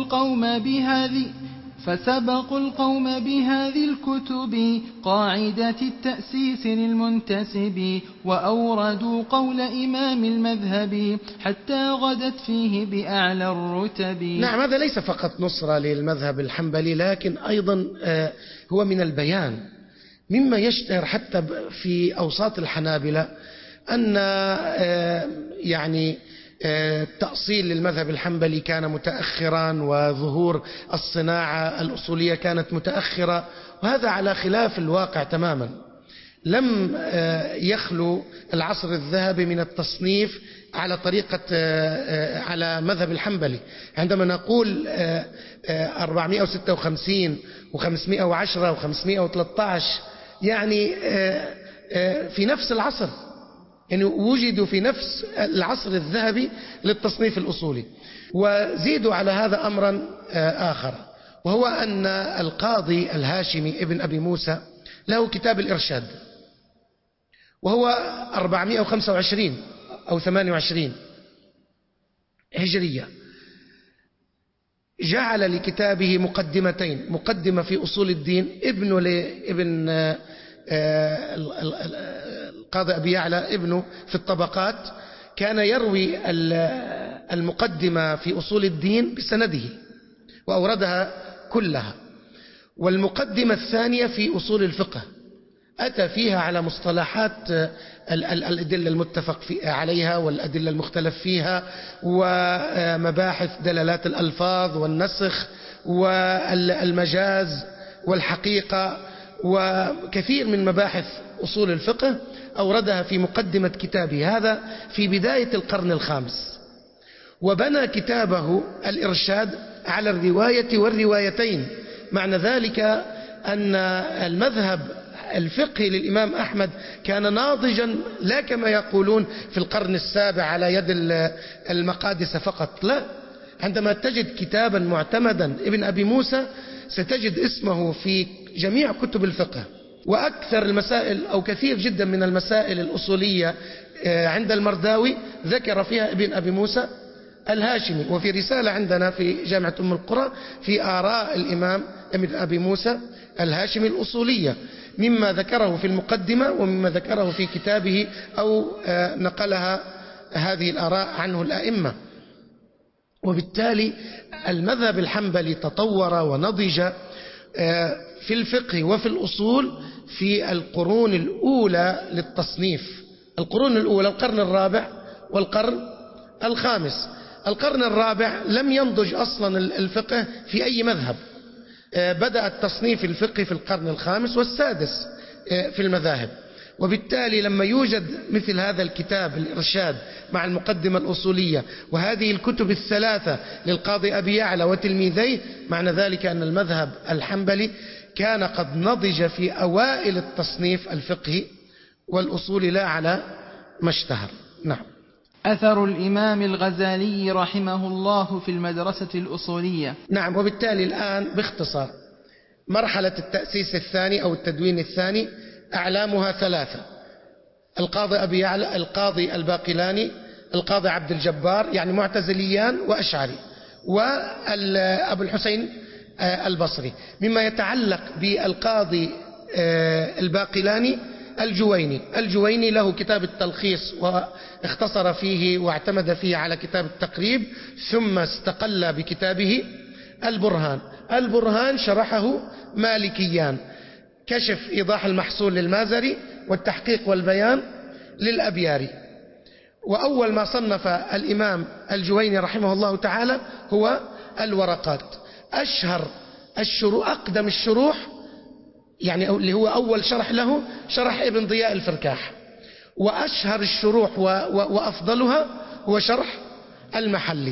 القوم بهذه الكتب قاعدة التأسيس للمنتسب، وأوردوا قول إمام المذهب حتى غدت فيه بأعلى الرتب. نعم، هذا ليس فقط نصرة للمذهب الحنبلي، لكن أيضا هو من البيان مما يشتهر حتى في أوساط الحنابلة أن يعني تأصيل للمذهب الحنبلي كان متأخرا، وظهور الصناعة الأصولية كانت متأخرة، وهذا على خلاف الواقع تماما. لم يخلو العصر الذهبي من التصنيف على طريقة على مذهب الحنبلي. عندما نقول 456 و510 و513 يعني في نفس العصر، يعني وجدوا في نفس العصر الذهبي للتصنيف الأصولي. وزيدوا على هذا أمرا آخر، وهو أن القاضي الهاشمي ابن أبي موسى له كتاب الإرشاد، وهو 425 أو 28 هجرية. جعل لكتابه مقدمتين، مقدمة في أصول الدين، ابن لابن القاضي أبي يعلى ابنه في الطبقات كان يروي المقدمة في أصول الدين بسنده وأوردها كلها، والمقدمة الثانية في أصول الفقه أتى فيها على مصطلحات الأدلة المتفق عليها والأدلة المختلف فيها، ومباحث دلالات الألفاظ والنسخ والمجاز والحقيقة، وكثير من مباحث أصول الفقه أوردها في مقدمة كتابه هذا في بداية القرن الخامس. وبنى كتابه الإرشاد على الرواية والروايتين، معنى ذلك أن المذهب الفقهي للإمام أحمد كان ناضجا، لا كما يقولون في القرن السابع على يد المقادسة فقط، لا، عندما تجد كتابا معتمدا ابن أبي موسى ستجد اسمه في جميع كتب الفقه. وأكثر المسائل أو كثير جدا من المسائل الأصولية عند المرداوي ذكر فيها ابن أبي موسى الهاشمي. وفي رسالة عندنا في جامعة أم القرى في آراء الإمام ابن أبي موسى الهاشمي الأصولية، مما ذكره في المقدمة ومما ذكره في كتابه أو نقلها هذه الآراء عنه الأئمة. وبالتالي المذهب الحنبلي تطور ونضج في الفقه وفي الأصول في القرون الأولى للتصنيف. القرون الأولى القرن الرابع والقرن الخامس. القرن الرابع لم ينضج أصلا الفقه في أي مذهب، بدأ التصنيف الفقهي في القرن الخامس والسادس في المذاهب. وبالتالي لما يوجد مثل هذا الكتاب الإرشاد مع المقدمة الأصولية وهذه الكتب الثلاثة للقاضي أبي يعلى وتلميذيه، معنى ذلك أن المذهب الحنبلي كان قد نضج في أوائل التصنيف الفقهي والأصول لا على ما اشتهر. نعم. أثر الإمام الغزالي رحمه الله في المدرسة الأصولية. نعم. وبالتالي الآن باختصار مرحلة التأسيس الثاني أو التدوين الثاني أعلامها ثلاثة: القاضي أبي يعلى، القاضي الباقلاني، القاضي عبد الجبار، يعني معتزليان وأشعري، وأبو الحسين البصري. مما يتعلق بالقاضي الباقلاني الجويني له كتاب التلخيص واختصر فيه واعتمد فيه على كتاب التقريب، ثم استقل بكتابه البرهان. البرهان شرحه مالكيان، كشف إيضاح المحصول للمازري، والتحقيق والبيان للأبياري. وأول ما صنف الإمام الجويني رحمه الله تعالى هو الورقات. أشهر الشروح، أقدم الشروح يعني اللي هو أول شرح له شرح ابن ضياء الفركاح، وأشهر الشروح وأفضلها هو شرح المحلي.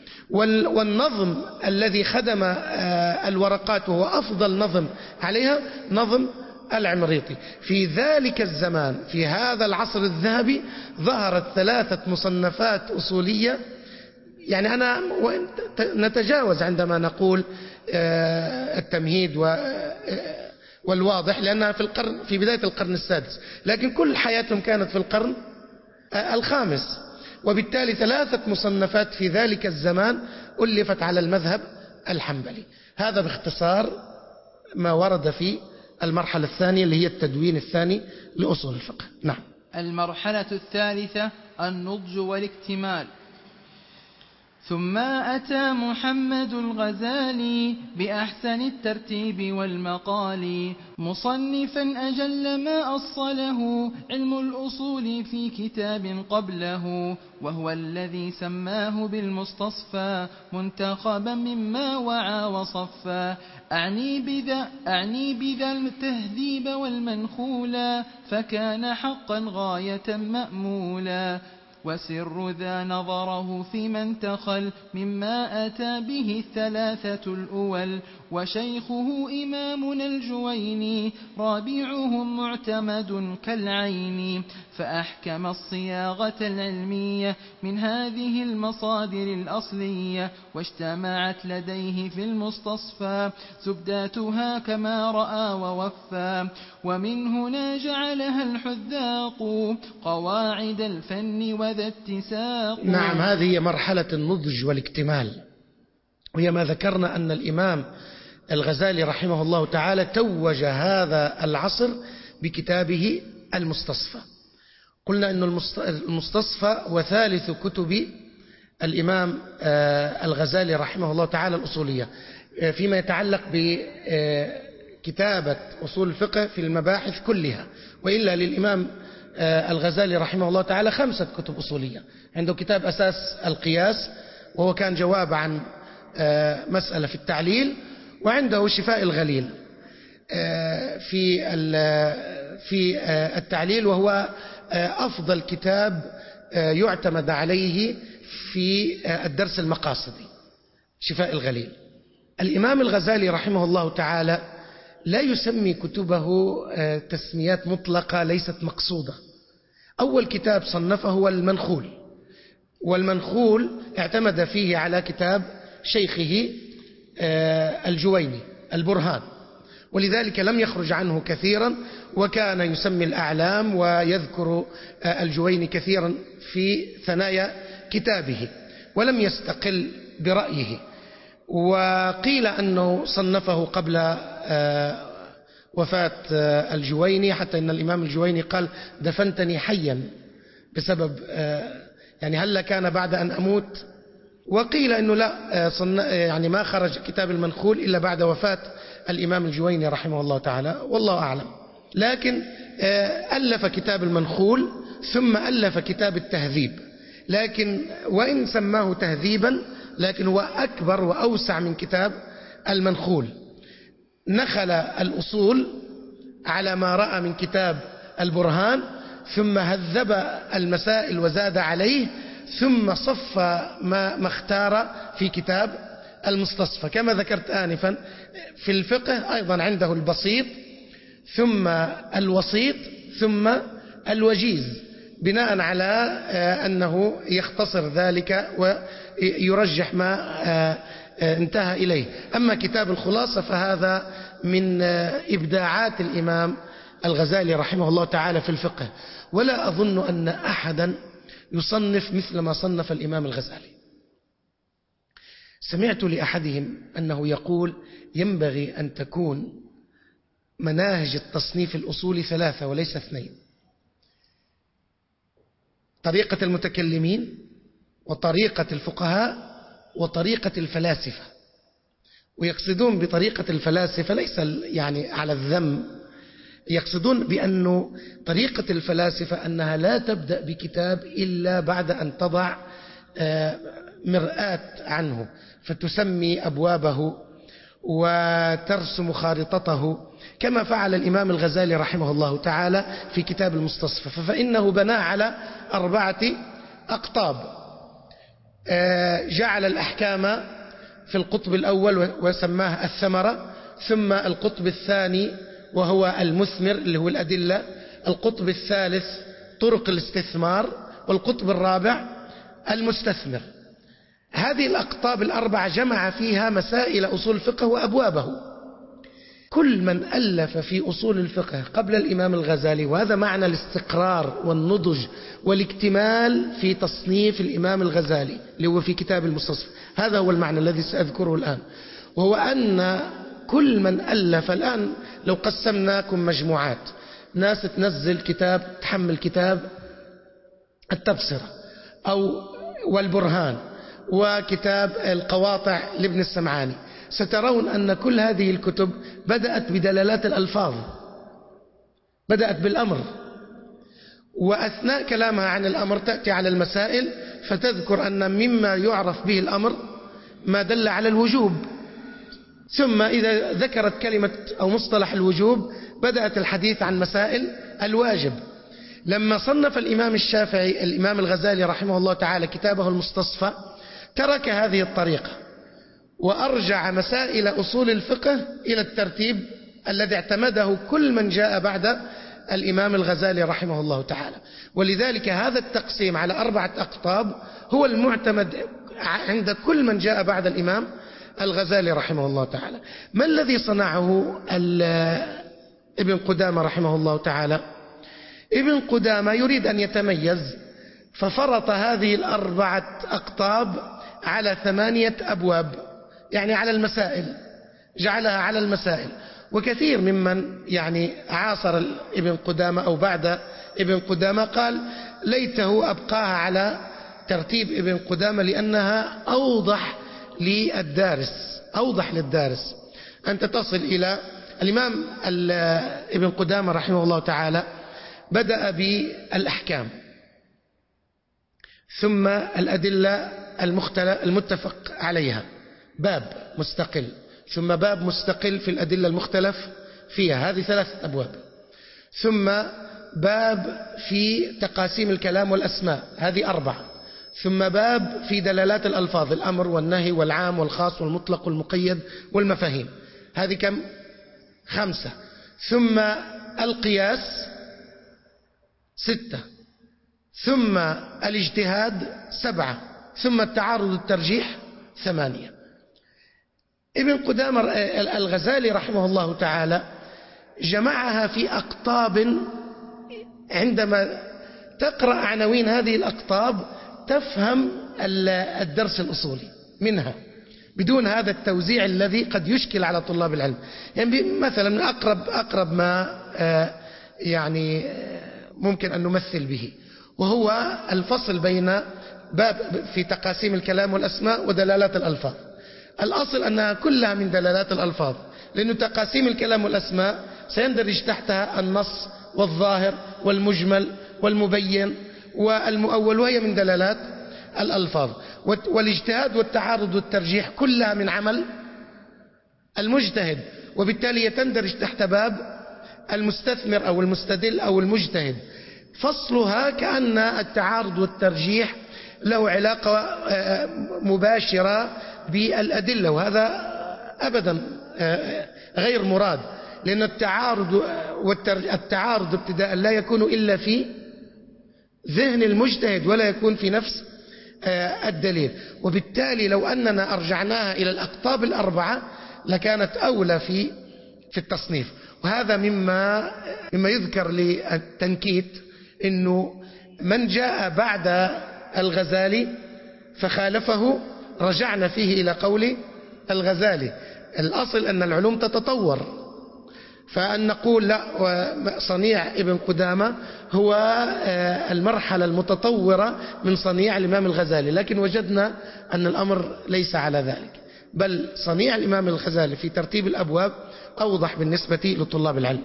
والنظم الذي خدم الورقات وهو أفضل نظم عليها نظم العمريطي. في ذلك الزمان في هذا العصر الذهبي ظهرت 3 مصنفات أصولية، يعني أنا نتجاوز عندما نقول التمهيد والواضح لأنها في بداية القرن السادس، لكن كل حياتهم كانت في القرن الخامس، وبالتالي 3 مصنفات في ذلك الزمان ألفت على المذهب الحنبلي. هذا باختصار ما ورد في المرحلة الثانية اللي هي التدوين الثاني لأصول الفقه. نعم. المرحلة الثالثة النضج والاكتمال. ثم أتى محمد الغزالي بأحسن الترتيب والمقال، مصنفا أجل ما أصله علم الأصول في كتاب قبله، وهو الذي سماه بالمستصفى منتخبا مما وعى وصفى. أعني بذا التهذيب والمنخولا، فكان حقا غاية مأمولا. وسر ذا نظره في من تخل مما أتى به 3 الأول، وشيخه إمامنا الجويني رابعهم معتمد كالعين. فأحكم الصياغة العلمية من هذه المصادر الأصلية، واجتمعت لديه في المستصفى زبداتها كما رأى ووفى. ومن هنا جعلها الحذاق قواعد الفن وذا اتساق. نعم، هذه مرحلة النضج والاكتمال، وهي ما ذكرنا أن الإمام الغزالي رحمه الله تعالى توج هذا العصر بكتابه المستصفى. قلنا أن المستصفى وثالث كتب الإمام الغزالي رحمه الله تعالى الأصولية فيما يتعلق بكتابة أصول الفقه في المباحث كلها، وإلا للإمام الغزالي رحمه الله تعالى 5 كتب أصولية. عنده كتاب أساس القياس وهو كان جواب عن مسألة في التعليل، وعنده شفاء الغليل في التعليل، وهو أفضل كتاب يعتمد عليه في الدرس المقاصدي، شفاء الغليل. الإمام الغزالي رحمه الله تعالى لا يسمي كتبه تسميات مطلقة ليست مقصودة. أول كتاب صنفه هو المنخول، والمنخول اعتمد فيه على كتاب شيخه الجويني البرهان، ولذلك لم يخرج عنه كثيرا، وكان يسمي الأعلام ويذكر الجويني كثيرا في ثنايا كتابه، ولم يستقل برأيه. وقيل أنه صنفه قبل وفاة الجويني، حتى أن الإمام الجويني قال دفنتني حيا بسبب يعني هل كان بعد أن أموت. وقيل أنه لا، يعني ما خرج كتاب المنخول إلا بعد وفاة الإمام الجويني رحمه الله تعالى، والله أعلم. لكن ألف كتاب المنخول ثم ألف كتاب التهذيب، لكن وإن سماه تهذيبا لكن هو أكبر وأوسع من كتاب المنخول. نخل الأصول على ما رأى من كتاب البرهان، ثم هذب المسائل وزاد عليه، ثم صف ما اختار في كتاب المستصفى. كما ذكرت آنفا في الفقه أيضا عنده البسيط ثم الوسيط ثم الوجيز، بناء على أنه يختصر ذلك ويرجح ما انتهى إليه. أما كتاب الخلاصة فهذا من إبداعات الإمام الغزالي رحمه الله تعالى في الفقه، ولا أظن أن أحدا يصنف مثل ما صنف الإمام الغزالي. سمعت لأحدهم أنه يقول ينبغي أن تكون مناهج التصنيف الأصولي 3 وليس 2، طريقة المتكلمين وطريقة الفقهاء وطريقة الفلاسفة، ويقصدون بطريقة الفلاسفة ليس يعني على الذم، يقصدون بأنه طريقة الفلاسفة أنها لا تبدأ بكتاب إلا بعد أن تضع مرآة عنه، فتسمي أبوابه وترسم خارطته، كما فعل الإمام الغزالي رحمه الله تعالى في كتاب المستصفى. فإنه بنى على 4 أقطاب، جعل الأحكام في القطب الأول وسماه الثمرة، ثم القطب الثاني وهو المثمر اللي هو الأدلة، القطب الثالث طرق الاستثمار، والقطب الرابع المستثمر. هذه الأقطاب ال4 جمع فيها مسائل أصول الفقه وأبوابه. كل من ألف في أصول الفقه قبل الإمام الغزالي، وهذا معنى الاستقرار والنضج والاكتمال في تصنيف الإمام الغزالي اللي هو في كتاب المستصفى، هذا هو المعنى الذي سأذكره الآن، وهو أن كل من ألف الآن لو قسمناكم مجموعات، ناس تنزل كتاب، تحمل كتاب التبصرة والبرهان وكتاب القواطع لابن السمعاني، سترون أن كل هذه الكتب بدأت بدلالات الألفاظ، بدأت بالأمر، وأثناء كلامها عن الأمر تأتي على المسائل فتذكر أن مما يعرف به الأمر ما دل على الوجوب، ثم إذا ذكرت كلمة أو مصطلح الوجوب بدأت الحديث عن مسائل الواجب. لما صنف الإمام الشافعي الإمام الغزالي رحمه الله تعالى كتابه المستصفى ترك هذه الطريقة وأرجع مسائل أصول الفقه إلى الترتيب الذي اعتمده كل من جاء بعد الإمام الغزالي رحمه الله تعالى. ولذلك هذا التقسيم على 4 أقطاب هو المعتمد عند كل من جاء بعد الإمام الغزالي رحمه الله تعالى. ما الذي صنعه ابن قدامة رحمه الله تعالى؟ ابن قدامة يريد أن يتميز، ففرط هذه ال4 أقطاب على 8 أبواب، يعني على المسائل، جعلها على المسائل. وكثير ممن يعني عاصر ابن قدامة أو بعد ابن قدامة قال ليته أبقاها على ترتيب ابن قدامة لأنها أوضح للدارس، أوضح للدارس. أنت تصل إلى الإمام ابن قدامة رحمه الله تعالى بدأ بالأحكام، ثم الأدلة المتفق عليها، باب مستقل، ثم باب مستقل في الأدلة المختلف فيها، هذه 3 أبواب، ثم باب في تقاسيم الكلام والأسماء، هذه 4، ثم باب في دلالات الألفاظ، الأمر والنهي والعام والخاص والمطلق والمقيد والمفاهيم، هذه كم؟ 5، ثم القياس 6، ثم الاجتهاد 7، ثم التعارض والترجيح 8. ابن قدامة الغزالي رحمه الله تعالى جمعها في أقطاب. عندما تقرأ عناوين هذه الأقطاب تفهم الدرس الأصولي منها بدون هذا التوزيع الذي قد يشكل على طلاب العلم. يعني مثلا من أقرب ما يعني ممكن أن نمثل به، وهو الفصل بين باب في تقاسيم الكلام والأسماء ودلالات الألفاظ. الأصل أنها كلها من دلالات الألفاظ، لأن تقاسيم الكلام والأسماء سيندرج تحتها النص والظاهر والمجمل والمبين والمؤول، وهي من دلالات الألفاظ. والاجتهاد والتعارض والترجيح كلها من عمل المجتهد، وبالتالي تندرج تحت باب المستثمر أو المستدل أو المجتهد. فصلها كأن التعارض والترجيح له علاقة مباشرة بالأدلة، وهذا أبدا غير مراد، لأن التعارض ابتداء لا يكون إلا في ذهن المجتهد ولا يكون في نفس الدليل. وبالتالي لو أننا أرجعناها إلى الأقطاب 4 لكانت أولى في التصنيف. وهذا مما يذكر للتنكيت، إنه من جاء بعد الغزالي فخالفه رجعنا فيه إلى قول الغزالي. الأصل أن العلوم تتطور، فأن نقول لا، صنيع ابن قدامة هو المرحلة المتطورة من صنيع الإمام الغزالي، لكن وجدنا أن الأمر ليس على ذلك. بل صنيع الإمام الغزالي في ترتيب الأبواب أوضح بالنسبة لطلاب العلم.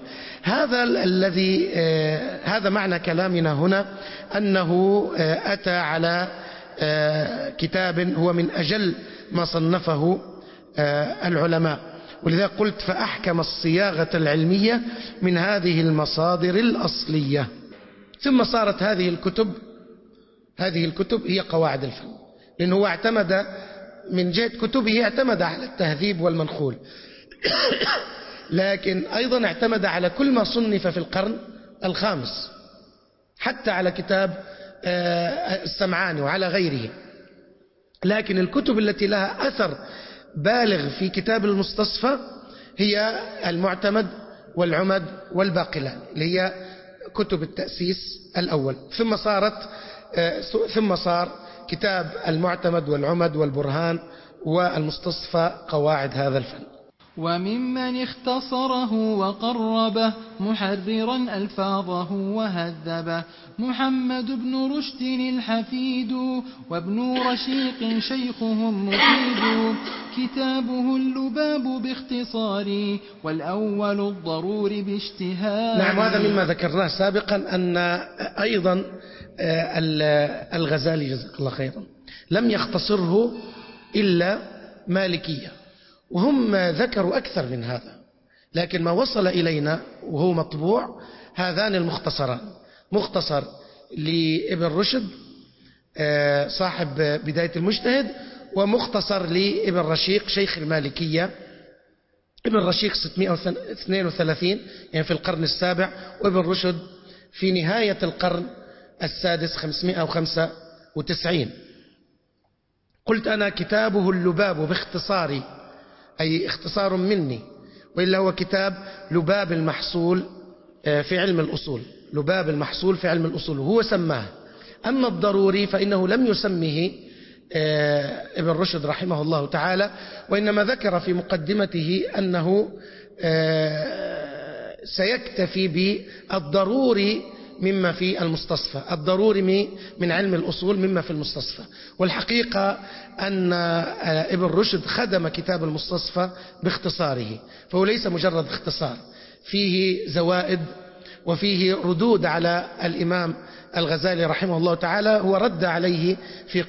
هذا معنى كلامنا هنا، أنه أتى على كتاب هو من أجل ما صنفه العلماء، ولذلك قلت فأحكم الصياغة العلمية من هذه المصادر الأصلية. ثم صارت هذه الكتب هي قواعد الفن، لأنه هو اعتمد من جهة كتبه اعتمد على التهذيب والمنخول لكن أيضا اعتمد على كل ما صنف في القرن الخامس، حتى على كتاب السمعاني وعلى غيره. لكن الكتب التي لها أثر بالغ في كتاب المستصفى هي المعتمد والعمد والباقلان، اللي هي كتب التأسيس الأول. ثم صار كتاب المعتمد والعمد والبرهان والمستصفى قواعد هذا الفن. وممن اختصره وقربه محررا ألفاظه وهذبه محمد بن رشد الحفيد، وابن رشيق شيخهم مفيد. كتابه اللباب باختصار، والأول الضرور باجتهاد. نعم، هذا مما ذكرناه سابقا، أن أيضا الغزالي جزاك الله خيرا لم يختصره إلا مالكية، وهم ذكروا أكثر من هذا، لكن ما وصل إلينا وهو مطبوع هذان المختصران: مختصر لابن رشد صاحب بداية المجتهد، ومختصر لابن رشيق شيخ المالكية. ابن رشيق 632 يعني في القرن السابع، وابن رشد في نهاية القرن السادس 595. قلت أنا كتابه اللباب باختصاري، أي اختصار مني، وإلا هو كتاب لباب المحصول في علم الأصول، لباب المحصول في علم الأصول هو سماه. أما الضروري فإنه لم يسمه ابن رشد رحمه الله تعالى، وإنما ذكر في مقدمته أنه سيكتفي بالضروري مما في المستصفى، الضروري من علم الأصول مما في المستصفى. والحقيقة أن ابن رشد خدم كتاب المستصفى باختصاره، فهو ليس مجرد اختصار، فيه زوائد وفيه ردود على الإمام الغزالي رحمه الله تعالى. هو رد عليه في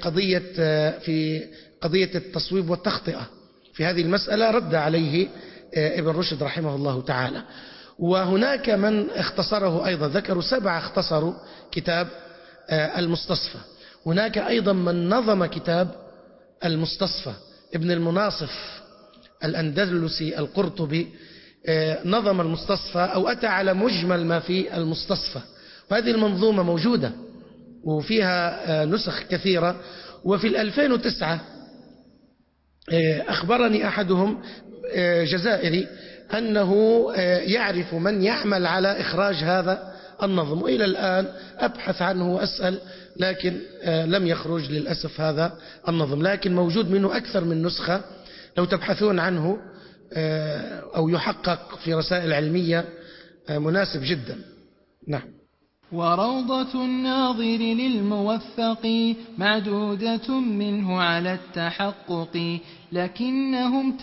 قضية التصويب والتخطئة، في هذه المسألة رد عليه ابن رشد رحمه الله تعالى. وهناك من اختصره أيضا، ذكروا 7 اختصروا كتاب المستصفى. هناك أيضا من نظم كتاب المستصفى، ابن المناصف الأندلسي القرطبي نظم المستصفى، أو أتى على مجمل ما في المستصفى، وهذه المنظومة موجودة وفيها نسخ كثيرة. وفي 2009 أخبرني أحدهم جزائري أنه يعرف من يعمل على إخراج هذا النظم، وإلى الآن أبحث عنه وأسأل، لكن لم يخرج للأسف هذا النظم، لكن موجود منه أكثر من نسخة لو تبحثون عنه أو يحقق في رسائل علمية مناسب جدا. نعم. وروضة الناظر للموفق معدودة منه على التحقق، لكنهم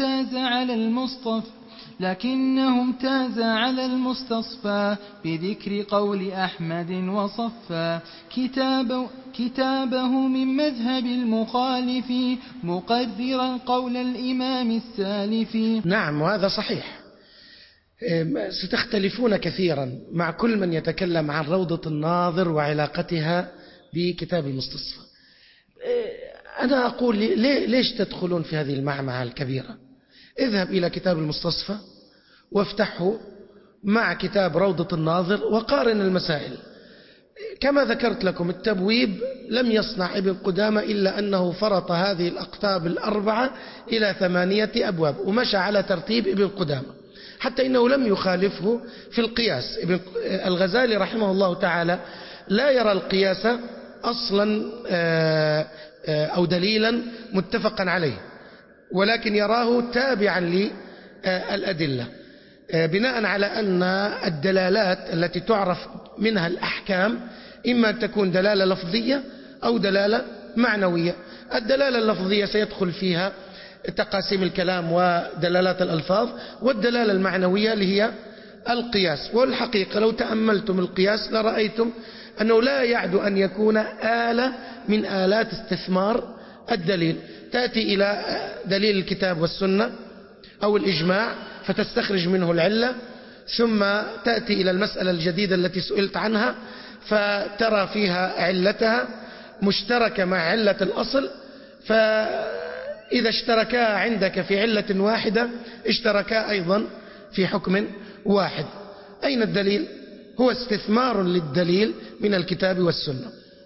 تاز على المستصفى بذكر قول أحمد وصفى. كتابه من مذهب المخالف مقررا قول الإمام السالف. نعم، وهذا صحيح. ستختلفون كثيرا مع كل من يتكلم عن روضة الناظر وعلاقتها بكتاب المستصفى. أنا أقول ليش تدخلون في هذه المعمعة الكبيرة؟ اذهب إلى كتاب المستصفى وافتحه مع كتاب روضة الناظر وقارن المسائل. كما ذكرت لكم، التبويب لم يصنع ابن قدامة إلا أنه فرط هذه الأقطاب 4 إلى 8 أبواب، ومشى على ترتيب ابن قدامة، حتى إنه لم يخالفه في القياس. ابن الغزالي رحمه الله تعالى لا يرى القياس أصلا أو دليلا متفقا عليه، ولكن يراه تابعا للأدلة، بناء على أن الدلالات التي تعرف منها الأحكام إما أن تكون دلالة لفظية أو دلالة معنوية. الدلالة اللفظية سيدخل فيها تقاسيم الكلام ودلالات الألفاظ، والدلالة المعنوية اللي هي القياس. والحقيقة لو تأملتم القياس لرأيتم أنه لا يعد أن يكون آلة من آلات استثمار الدليل. تأتي إلى دليل الكتاب والسنة أو الإجماع فتستخرج منه العلة، ثم تأتي إلى المسألة الجديدة التي سئلت عنها فترى فيها علتها مشتركة مع علة الأصل، فإذا اشتركا عندك في علة واحدة اشتركا أيضا في حكم واحد. أين الدليل؟ هو استثمار للدليل من الكتاب والسنة.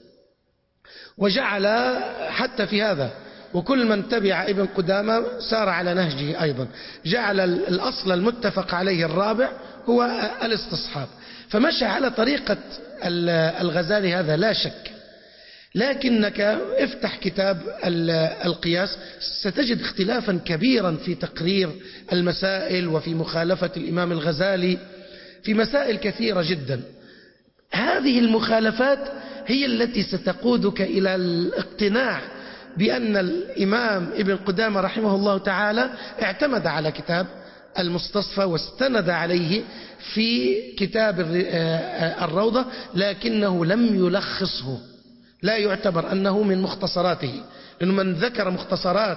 وجعل حتى في هذا، وكل من تبع ابن قدامة سار على نهجه أيضا، جعل الأصل المتفق عليه الرابع هو الاستصحاب، فمشى على طريقة الغزالي هذا لا شك. لكنك افتح كتاب القياس ستجد اختلافا كبيرا في تقرير المسائل وفي مخالفة الإمام الغزالي في مسائل كثيرة جدا. هذه المخالفات هي التي ستقودك إلى الاقتناع بأن الإمام ابن قدامة رحمه الله تعالى اعتمد على كتاب المستصفى واستند عليه في كتاب الروضة، لكنه لم يلخصه، لا يعتبر أنه من مختصراته، لأنه من ذكر مختصرات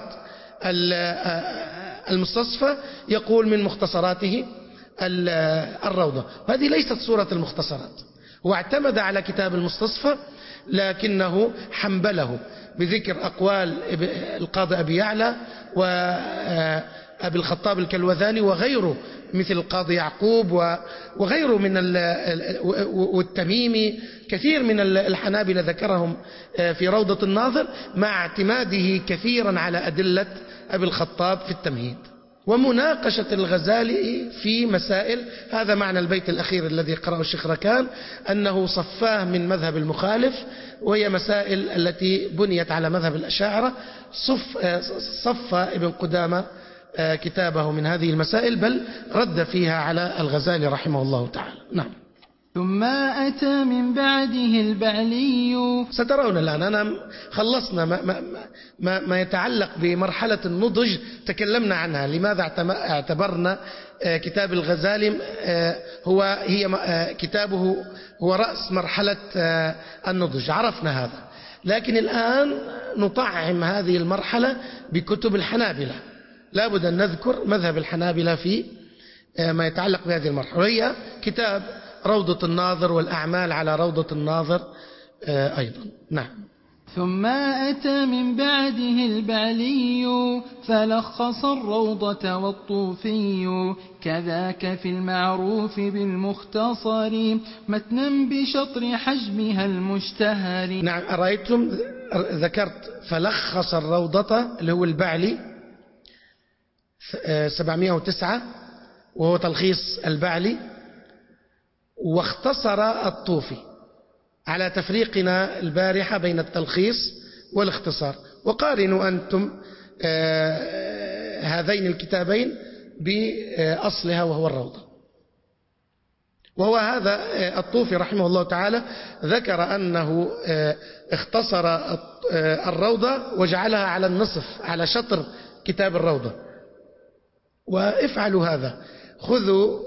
المستصفى يقول من مختصراته الروضة، وهذه ليست صورة المختصرات. هو اعتمد على كتاب المستصفى لكنه حنبله بذكر أقوال القاضي أبي يعلى وأبي الخطاب الكلوذاني وغيره مثل القاضي يعقوب وغيره من والتميمي، كثير من الحنابلة ذكرهم في روضة الناظر، مع اعتماده كثيرا على أدلة أبي الخطاب في التمهيد ومناقشة الغزالي في مسائل. هذا معنى البيت الأخير الذي قرأه الشيخ ركان، أنه صفاه من مذهب المخالف، وهي مسائل التي بنيت على مذهب الأشاعرة. صف ابن قدامة كتابه من هذه المسائل، بل رد فيها على الغزالي رحمه الله تعالى. نعم. ثم أتى من بعده البعلي. سترون الآن أنا خلصنا ما يتعلق بمرحلة النضج تكلمنا عنها. لماذا اعتبرنا كتاب الغزالي كتابه هو رأس مرحلة النضج؟ عرفنا هذا، لكن الآن نطعم هذه المرحلة بكتب الحنابلة. لابد أن نذكر مذهب الحنابلة في ما يتعلق بهذه المرحلة، وهي كتاب روضة الناظر والأعمال على روضة الناظر أيضا. نعم. ثم أتى من بعده البعلي فلخص الروضة والطوفي، كذاك في المعروف بالمختصر متنا بشطر حجمها المشتهر. نعم. رأيتم ذكرت فلخص الروضة اللي هو البعلي 709 وهو تلخيص البعلي، واختصر الطوفي على تفريقنا البارحة بين التلخيص والاختصار. وقارنوا أنتم هذين الكتابين بأصلها وهو الروضة. وهو هذا الطوفي رحمه الله تعالى ذكر أنه اختصر الروضة وجعلها على النصف، على شطر كتاب الروضة. وافعلوا هذا، خذوا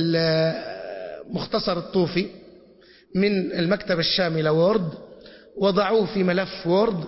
مختصر الطوفي من المكتبة الشاملة وورد، وضعوه في ملف وورد،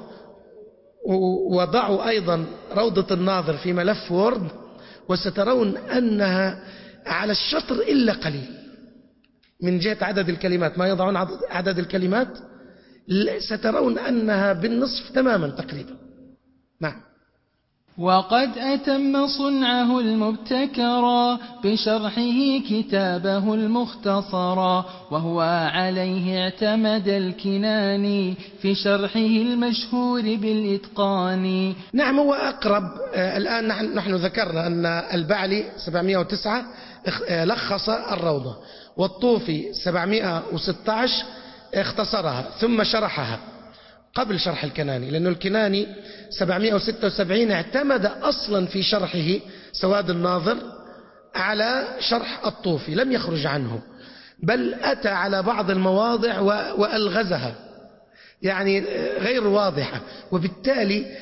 وضعوا أيضا روضة الناظر في ملف وورد، وسترون أنها على الشطر إلا قليل من جهة عدد الكلمات. ما يضعون عدد الكلمات، سترون أنها بالنصف تماما تقريبا. نعم. وقد أتم صنعه المبتكرا بشرحه كتابه المختصرا، وهو عليه اعتمد الكناني في شرحه المشهور بالإتقان. نعم. هو أقرب. الآن نحن ذكرنا أن البعلي 709 لخص الروضة، والطوفي 716 اختصرها ثم شرحها قبل شرح الكناني، لأن الكناني 776 اعتمد أصلا في شرحه سواد الناظر على شرح الطوفي، لم يخرج عنه، بل أتى على بعض المواضع وألغزها، يعني غير واضحة، وبالتالي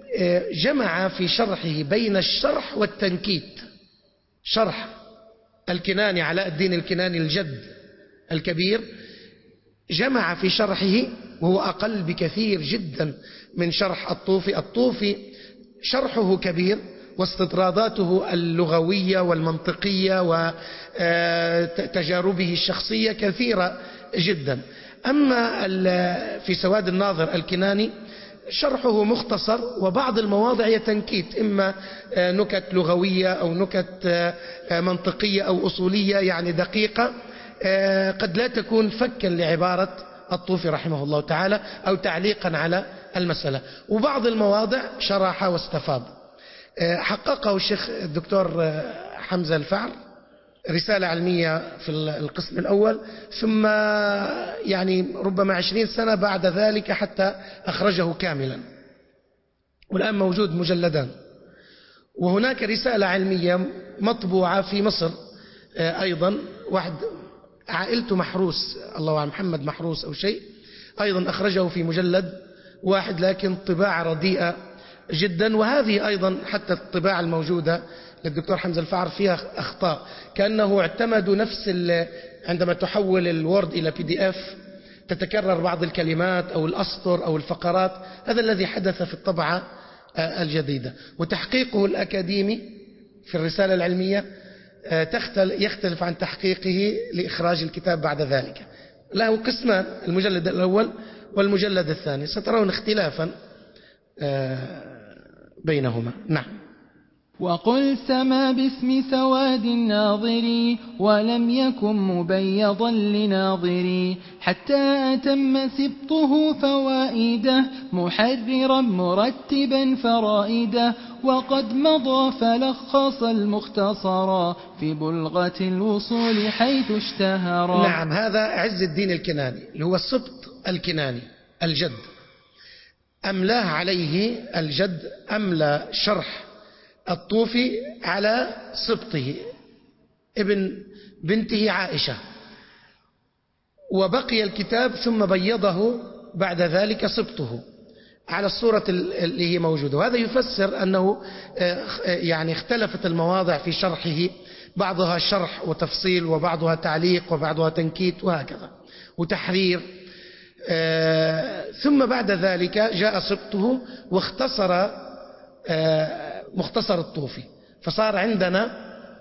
جمع في شرحه بين الشرح والتنكيت. شرح الكناني علاء الدين الكناني الجد الكبير جمع في شرحه، وهو أقل بكثير جدا من شرح الطوفي. الطوفي شرحه كبير واستطراداته اللغوية والمنطقية وتجاربه الشخصية كثيرة جدا. أما في سواد الناظر الكناني شرحه مختصر، وبعض المواضع تنكيت، إما نكت لغوية أو نكت منطقية أو أصولية يعني دقيقة، قد لا تكون فكا لعبارة الطوفي رحمه الله تعالى أو تعليقا على المسألة. وبعض المواضع شرح واستفاض. حققه الشيخ الدكتور حمزة الفعر رسالة علمية في القسم الأول، ثم يعني ربما 20 سنة بعد ذلك حتى أخرجه كاملا، والآن موجود مجلدان. وهناك رسالة علمية مطبوعة في مصر أيضا، واحد عائلته محروس، الله أعلم محمد محروس أو شيء، أيضا أخرجه في مجلد واحد لكن طباعة رديئة جدا. وهذه أيضا حتى الطباعة الموجودة للدكتور حمزة الفعر فيها أخطاء، كأنه اعتمدوا نفس عندما تحول الوورد إلى PDF تتكرر بعض الكلمات أو الأسطر أو الفقرات. هذا الذي حدث في الطبعة الجديدة. وتحقيقه الأكاديمي في الرسالة العلمية يختلف عن تحقيقه لإخراج الكتاب بعد ذلك. له قسمان، المجلد الأول والمجلد الثاني، سترون اختلافا بينهما. نعم. وقل سما باسم سواد الناظر ولم يكن مبيضا لناظري، حتى أتم سبطه فوائده محررا مرتبا فرائده، وقد مضى فلخص المختصرا في بلغة الوصول حيث اشتهرا. نعم، هذا عز الدين الكناني اللي هو السبط الكناني الجد، أملاه عليه الجد، أملى شرح الطوفي على سبطه ابن بنته عائشة، وبقي الكتاب ثم بيضه بعد ذلك سبطه على الصورة اللي هي موجودة. وهذا يفسر أنه يعني اختلفت المواضع في شرحه، بعضها شرح وتفصيل وبعضها تعليق وبعضها تنكيت وهكذا وتحرير. ثم بعد ذلك جاء سبطه واختصر مختصر الطوفي، فصار عندنا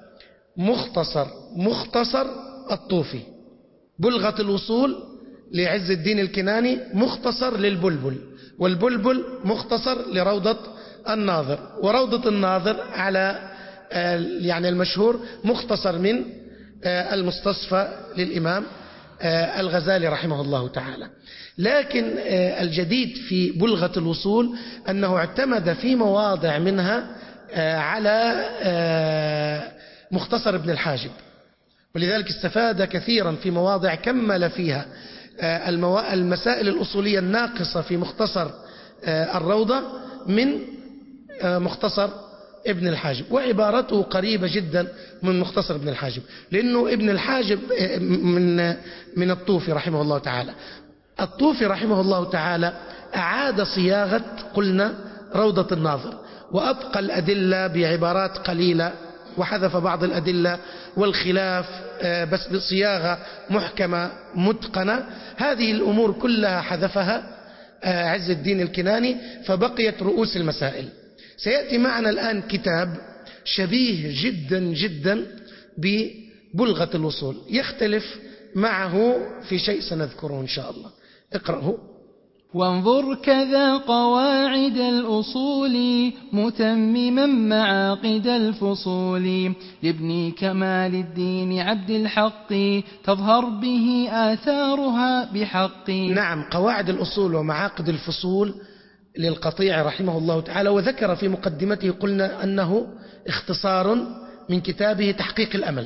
مختصر الطوفي، بلغة الوصول لعز الدين الكناني مختصر للبلبل، والبلبل مختصر لروضة الناظر، وروضة الناظر على يعني المشهور مختصر من المستصفى للإمام الغزالي رحمه الله تعالى. لكن الجديد في بلغة الوصول أنه اعتمد في مواضع منها على مختصر ابن الحاجب، ولذلك استفاد كثيرا في مواضع كمل فيها المسائل الأصولية الناقصة في مختصر الروضة من مختصر ابن الحاجب، وعبارته قريبة جدا من مختصر ابن الحاجب، لأنه ابن الحاجب من الطوفي رحمه الله تعالى. الطوفي رحمه الله تعالى أعاد صياغة قلنا روضة الناظر، وأبقى الأدلة بعبارات قليلة وحذف بعض الأدلة والخلاف بس بصياغة محكمة متقنة. هذه الأمور كلها حذفها عز الدين الكناني، فبقيت رؤوس المسائل. سيأتي معنا الآن كتاب شبيه جدا جدا ببلغة الوصول، يختلف معه في شيء سنذكره إن شاء الله. اقرأه. وانظر كذا قواعد الأصول متمما معاقد الفصول، لابن كمال الدين عبد الحق تظهر به آثارها بحق. نعم، قواعد الأصول ومعاقد الفصول للقطيع رحمه الله تعالى، وذكر في مقدمته قلنا أنه اختصار من كتابه تحقيق الأمل.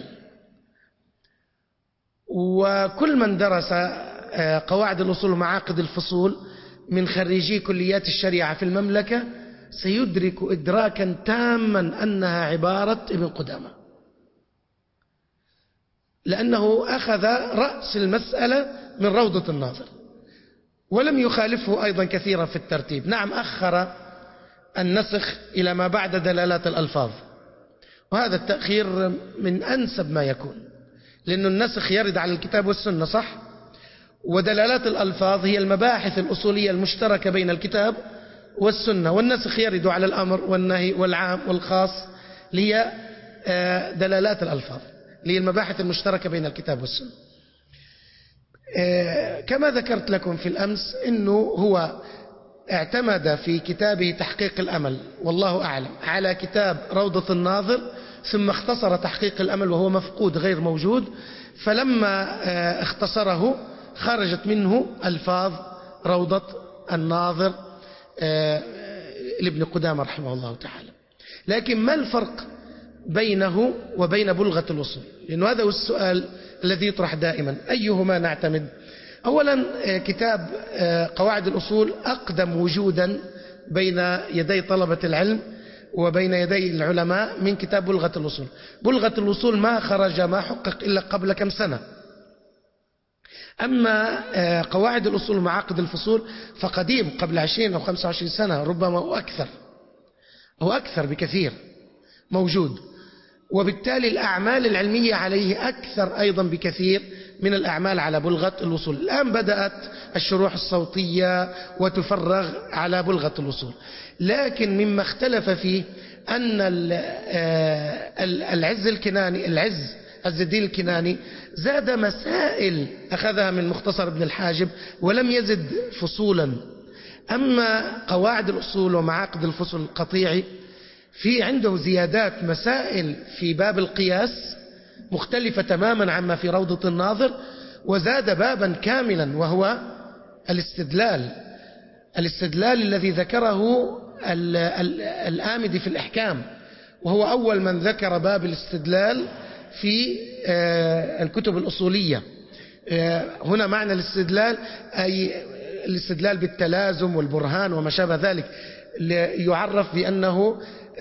وكل من درس قواعد الأصول ومعاقد الفصول من خريجي كليات الشريعة في المملكة سيدرك إدراكا تاما أنها عبارة ابن قدامة، لأنه أخذ رأس المسألة من روضة الناظر، ولم يخالفه أيضا كثيرا في الترتيب. نعم، أخر النسخ إلى ما بعد دلالات الألفاظ، وهذا التأخير من أنسب ما يكون، لأن النسخ يرد على الكتاب والسنة صح، ودلالات الألفاظ هي المباحث الأصولية المشتركة بين الكتاب والسنة، والنسخ يرد على الأمر والنهي والعام والخاص، لهي دلالات الألفاظ، لهي المباحث المشتركة بين الكتاب والسنة. كما ذكرت لكم في الأمس أنه هو اعتمد في كتابه تحقيق الأمل والله أعلم على كتاب روضة الناظر، ثم اختصر تحقيق الأمل وهو مفقود غير موجود، فلما اختصره خرجت منه ألفاظ روضة الناظر لابن قدامة رحمه الله تعالى. لكن ما الفرق بينه وبين بلغة الوصول؟ لأنه هذا هو السؤال الذي يطرح دائما، أيهما نعتمد؟ أولا كتاب قواعد الأصول أقدم وجودا بين يدي طلبة العلم وبين يدي العلماء من كتاب بلغة الوصول. بلغة الوصول ما خرج ما حقق إلا قبل كم سنة، أما قواعد الأصول ومعاقد الفصول فقديم قبل 20 أو 25 سنة ربما أو أكثر بكثير موجود، وبالتالي الأعمال العلمية عليه أكثر أيضا بكثير من الأعمال على بلغة الوصول. الآن بدأت الشروح الصوتية وتفرغ على بلغة الوصول، لكن مما اختلف فيه أن العز الدين الكناني زاد مسائل أخذها من مختصر ابن الحاجب ولم يزد فصولا. أما قواعد الأصول ومعاقد الفصول القطيعي في عنده زيادات مسائل في باب القياس مختلفة تماما عما في روضة الناظر، وزاد بابا كاملا وهو الاستدلال الذي ذكره الآمدي في الإحكام، وهو أول من ذكر باب الاستدلال في الكتب الأصولية. هنا معنى الاستدلال أي الاستدلال بالتلازم والبرهان وما شابه ذلك، يعرف بأنه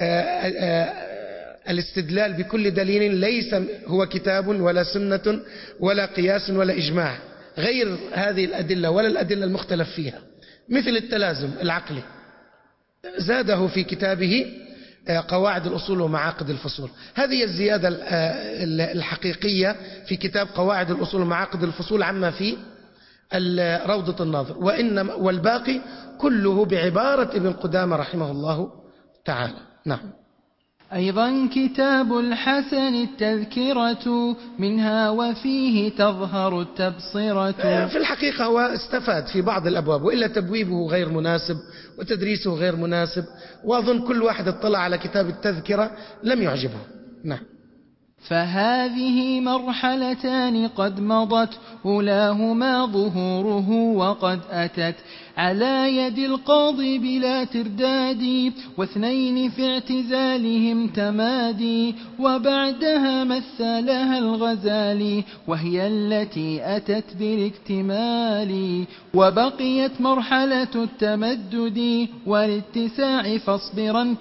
الاستدلال بكل دليل ليس هو كتاب ولا سنة ولا قياس ولا إجماع، غير هذه الأدلة ولا الأدلة المختلف فيها، مثل التلازم العقلي. زاده في كتابه قواعد الأصول ومعاقد الفصول. هذه الزيادة الحقيقية في كتاب قواعد الأصول ومعاقد الفصول عما في روضة الناظر، والباقي كله بعبارة ابن قدامة رحمه الله تعالى. نعم. أيضا كتاب الحسن التذكرة منها وفيه تظهر التبصرة. في الحقيقة هو استفاد في بعض الأبواب، وإلا تبويبه غير مناسب وتدريسه غير مناسب، وأظن كل واحد اطلع على كتاب التذكرة لم يعجبه. نعم. فهذه مرحلتان قد مضت، أولاهما ظهوره وقد أتت على يد القاضي بلا ترداد، واثنين في اعتزالهم تمادي، وبعدها مثلها الغزالي وهي التي أتت بالاكتمال، وبقيت مرحلة التمدد والاتساع فاصبرا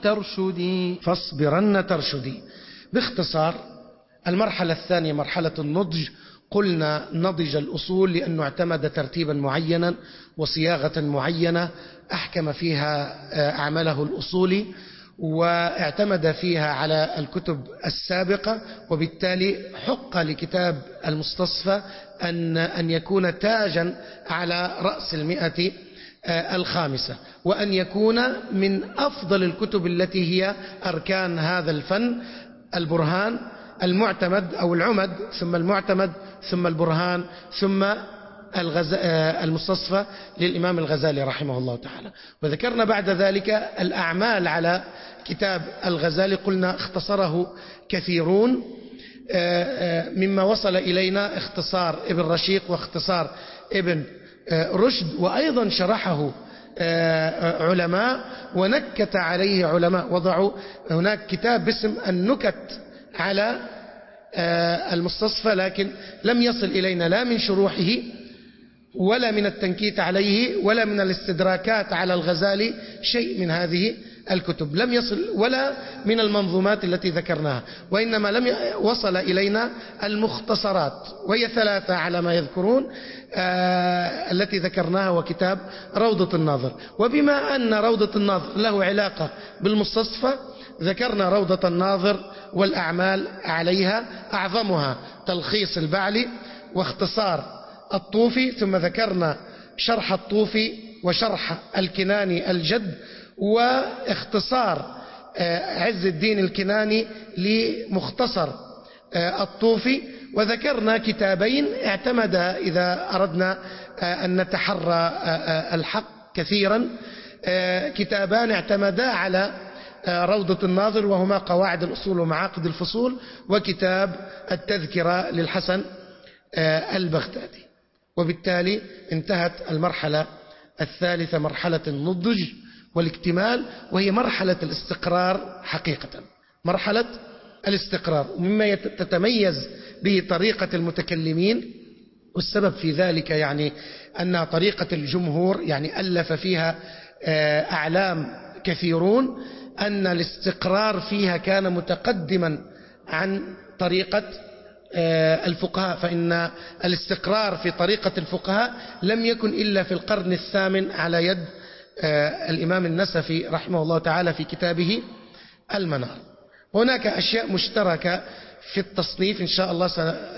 ترشدي. باختصار المرحلة الثانية مرحلة النضج. قلنا نضج الأصول لأنه اعتمد ترتيبا معينا وصياغة معينة أحكم فيها أعماله الأصولي، واعتمد فيها على الكتب السابقة، وبالتالي حق لكتاب المستصفى أن يكون تاجا على رأس 100 الخامسة، وأن يكون من أفضل الكتب التي هي أركان هذا الفن: البرهان، المعتمد أو العمد، ثم المعتمد، ثم البرهان، ثم المستصفى للإمام الغزالي رحمه الله تعالى. وذكرنا بعد ذلك الأعمال على كتاب الغزالي، قلنا اختصره كثيرون، مما وصل إلينا اختصار ابن رشيق واختصار ابن رشد، وأيضا شرحه علماء ونكت عليه علماء، وضعوا هناك كتاب باسم النكت على المستصفى، لكن لم يصل إلينا لا من شروحه ولا من التنكيت عليه ولا من الاستدراكات على الغزالي شيء من هذه الكتب، لم يصل ولا من المنظومات التي ذكرناها، وإنما وصل إلينا المختصرات، وهي 3 على ما يذكرون التي ذكرناها، وكتاب روضة الناظر. وبما أن روضة الناظر له علاقة بالمستصفى ذكرنا روضة الناظر والأعمال عليها، أعظمها تلخيص البعلي واختصار الطوفي، ثم ذكرنا شرح الطوفي وشرح الكناني الجد واختصار عز الدين الكناني لمختصر الطوفي، وذكرنا كتابين اعتمد إذا أردنا أن نتحرى الحق كثيرا، كتابان اعتمدا على روضة الناظر، وهما قواعد الأصول ومعاقد الفصول، وكتاب التذكرة للحسن البغدادي. وبالتالي انتهت المرحلة الثالثة، مرحلة النضج والاكتمال، وهي مرحلة الاستقرار حقيقة، مرحلة الاستقرار، ومما تتميز به طريقة المتكلمين، والسبب في ذلك يعني أن طريقة الجمهور يعني ألف فيها أعلام كثيرون، أن الاستقرار فيها كان متقدما عن طريقة الفقهاء، فإن الاستقرار في طريقة الفقهاء لم يكن إلا في القرن الثامن على يد الإمام النسفي رحمه الله تعالى في كتابه المنار. هناك أشياء مشتركة في التصنيف إن شاء الله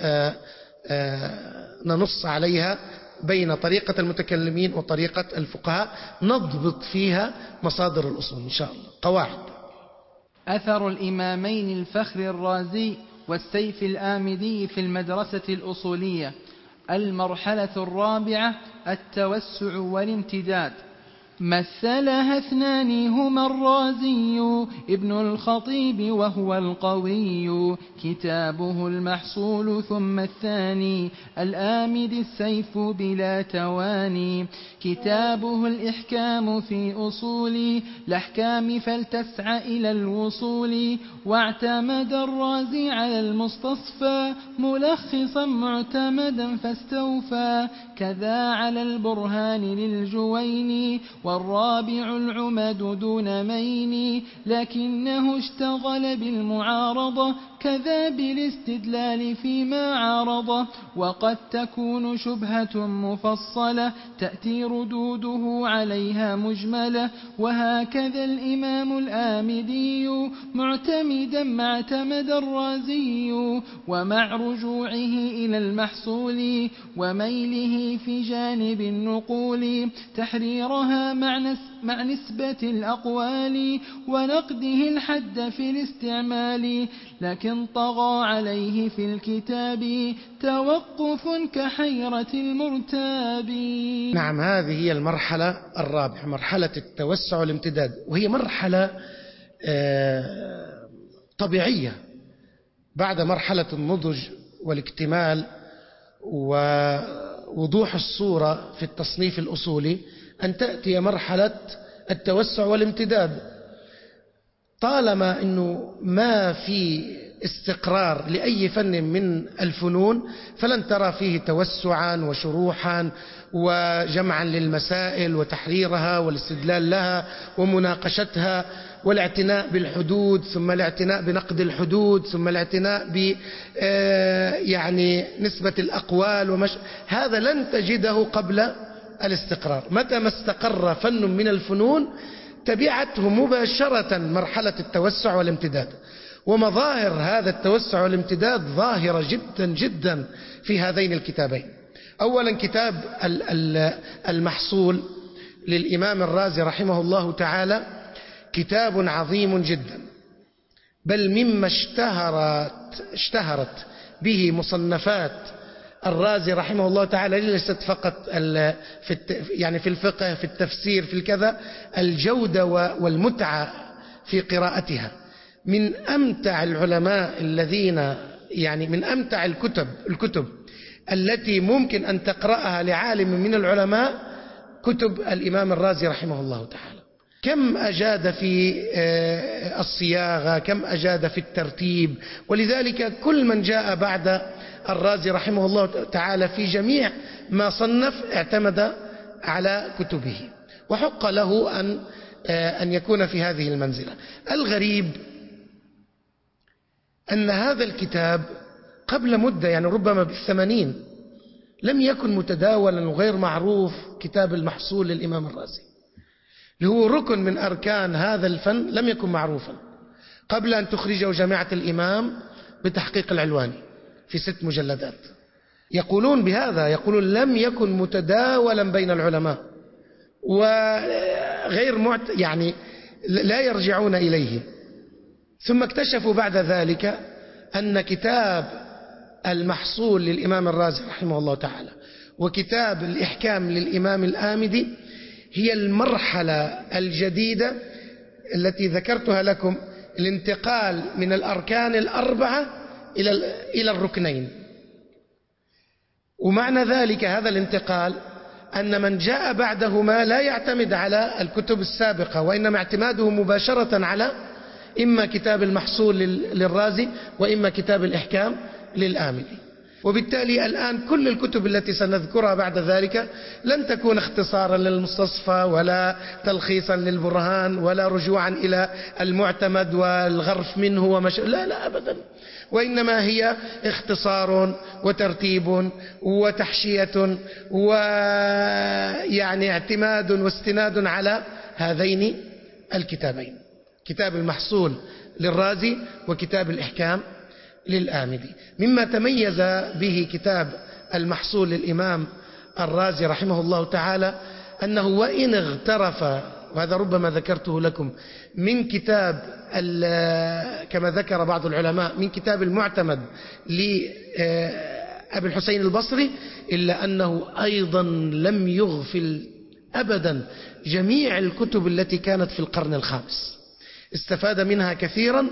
سننص عليها بين طريقة المتكلمين وطريقة الفقهاء، نضبط فيها مصادر الأصول إن شاء الله. قواعد: أثر الإمامين الفخر الرازي والسيف الآمدي في المدرسة الأصولية. المرحلة الرابعة: التوسع والامتداد. مثلها 2 هما الرازي ابن الخطيب وهو القوي، كتابه المحصول، ثم الثاني الآمد السيف بلا تواني، كتابه الإحكام في أصول الأحكام فلتسعى إلى الوصول. واعتمد الرازي على المستصفى ملخصا معتمدا فاستوفى، كذا على البرهان للجويني، والرابع العمد دون مين، لكنه اشتغل بالمعارضة كذا بالاستدلال فيما عارضه. وقد تكون شبهة مفصلة تأتي ردوده عليها مجملة، وهكذا الإمام الآمدي معتمدا ما اعتمد الرازي، ومع رجوعه إلى المحصول وميله في جانب النقول تحريرها مع نسبة الأقوال ونقده الحد في الاستعمال، لكن طغى عليه في الكتاب توقف كحيرة المرتاب. نعم، هذه هي المرحلة الرابعة، مرحلة التوسع والامتداد، وهي مرحلة طبيعية بعد مرحلة النضج والاكتمال ووضوح الصورة في التصنيف الأصولي، أن تأتي مرحلة التوسع والامتداد. طالما أنه ما في استقرار لأي فن من الفنون فلن ترى فيه توسعا وشروحا وجمعا للمسائل وتحريرها والاستدلال لها ومناقشتها والاعتناء بالحدود، ثم الاعتناء بنقد الحدود، ثم الاعتناء ب يعني نسبة الأقوال هذا لن تجده قبل الاستقرار. متى ما استقر فن من الفنون تبعته مباشرة مرحلة التوسع والامتداد، ومظاهر هذا التوسع والامتداد ظاهرة جدا جدا في هذين الكتابين. أولا كتاب المحصول للإمام الرازي رحمه الله تعالى، كتاب عظيم جدا، بل مما اشتهرت به مصنفات الرازي رحمه الله تعالى، ليست فقط يعني في الفقه، في التفسير، في الكذا، الجودة والمتعة في قراءتها. من أمتع العلماء الذين يعني من أمتع الكتب التي ممكن أن تقرأها لعالم من العلماء كتب الإمام الرازي رحمه الله تعالى. كم أجاد في الصياغة، كم أجاد في الترتيب، ولذلك كل من جاء بعد الرازي رحمه الله تعالى في جميع ما صنف اعتمد على كتبه، وحق له أن أن يكون في هذه المنزلة. الغريب أن هذا الكتاب قبل مدة، يعني ربما ب80 لم يكن متداولا وغير معروف، كتاب المحصول للإمام الرازي اللي هو ركن من أركان هذا الفن لم يكن معروفا قبل أن تخرجه جامعة الإمام بتحقيق العلواني في 6 مجلدات. يقولون بهذا، يقولون لم يكن متداولا بين العلماء وغير يعني لا يرجعون إليه. ثم اكتشفوا بعد ذلك أن كتاب المحصول للإمام الرازي رحمه الله تعالى وكتاب الإحكام للإمام الآمدي هي المرحلة الجديدة التي ذكرتها لكم، الانتقال من الأركان ال4 إلى الركنين. ومعنى ذلك هذا الانتقال أن من جاء بعدهما لا يعتمد على الكتب السابقة، وإنما اعتماده مباشرة على إما كتاب المحصول للرازي وإما كتاب الإحكام للآمدي. وبالتالي الآن كل الكتب التي سنذكرها بعد ذلك لن تكون اختصارا للمستصفى ولا تلخيصا للبرهان ولا رجوعا إلى المعتمد والغرف منه لا أبدا، وإنما هي اختصار وترتيب وتحشية ويعني اعتماد واستناد على هذين الكتابين، كتاب المحصول للرازي وكتاب الإحكام للآمدي. مما تميز به كتاب المحصول للإمام الرازي رحمه الله تعالى أنه وإن اغترف، وهذا ربما ذكرته لكم، من كتاب كما ذكر بعض العلماء من كتاب المعتمد لأبي الحسين البصري، إلا أنه أيضا لم يغفل أبدا جميع الكتب التي كانت في القرن الخامس، استفاد منها كثيرا،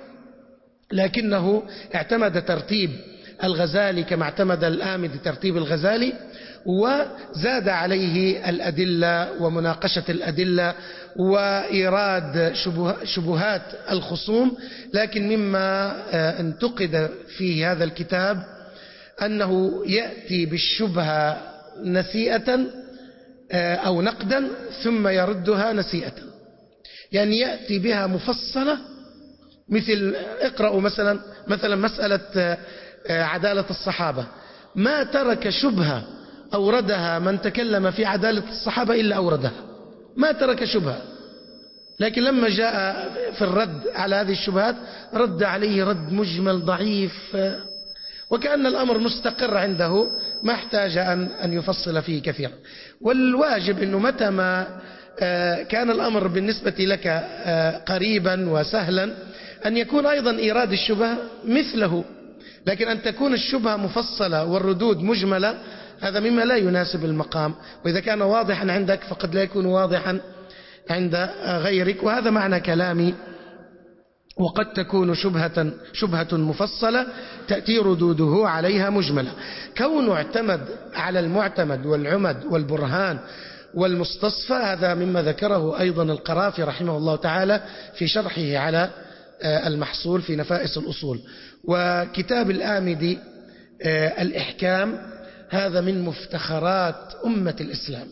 لكنه اعتمد ترتيب الغزالي كما اعتمد الآمدي ترتيب الغزالي، وزاد عليه الأدلة ومناقشة الأدلة وإيراد شبهات الخصوم. لكن مما انتقد في هذا الكتاب أنه يأتي بالشبهة نسيئة أو نقدا ثم يردها نسيئة، يعني يأتي بها مفصلة، مثل اقرأوا مثلا مسألة عدالة الصحابة، ما ترك شبهة أوردها من تكلم في عدالة الصحابة إلا أوردها، ما ترك شبهة. لكن لما جاء في الرد على هذه الشبهات رد عليه رد مجمل ضعيف، وكأن الأمر مستقر عنده ما احتاج أن يفصل فيه كثيرا. والواجب أنه متى ما كان الأمر بالنسبة لك قريبا وسهلا أن يكون أيضا إيراد الشبهة مثله، لكن أن تكون الشبهة مفصلة والردود مجملة هذا مما لا يناسب المقام، وإذا كان واضحا عندك فقد لا يكون واضحا عند غيرك، وهذا معنى كلامي. وقد تكون شبهة مفصلة تأتي ردوده عليها مجملة. كونه اعتمد على المعتمد والعمد والبرهان والمستصفى هذا مما ذكره أيضا القرافي رحمه الله تعالى في شرحه على المحصول في نفائس الأصول. وكتاب الآمدي الإحكام هذا من مفتخرات أمة الإسلام،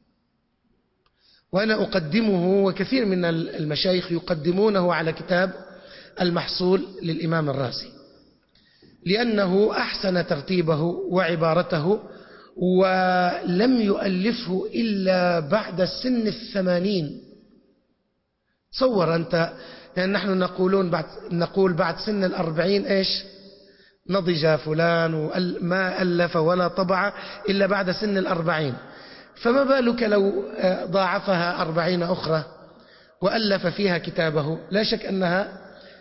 وأنا أقدمه وكثير من المشايخ يقدمونه على كتاب المحصول للإمام الرازي، لأنه أحسن ترتيبه وعبارته، ولم يؤلفه إلا بعد سن 80. تصور أنت، يعني نحن نقول بعد سن 40 إيش نضج فلان وما ألف ولا طبع إلا بعد سن 40، فما بالك لو ضاعفها 40 أخرى وألف فيها كتابه؟ لا شك أنها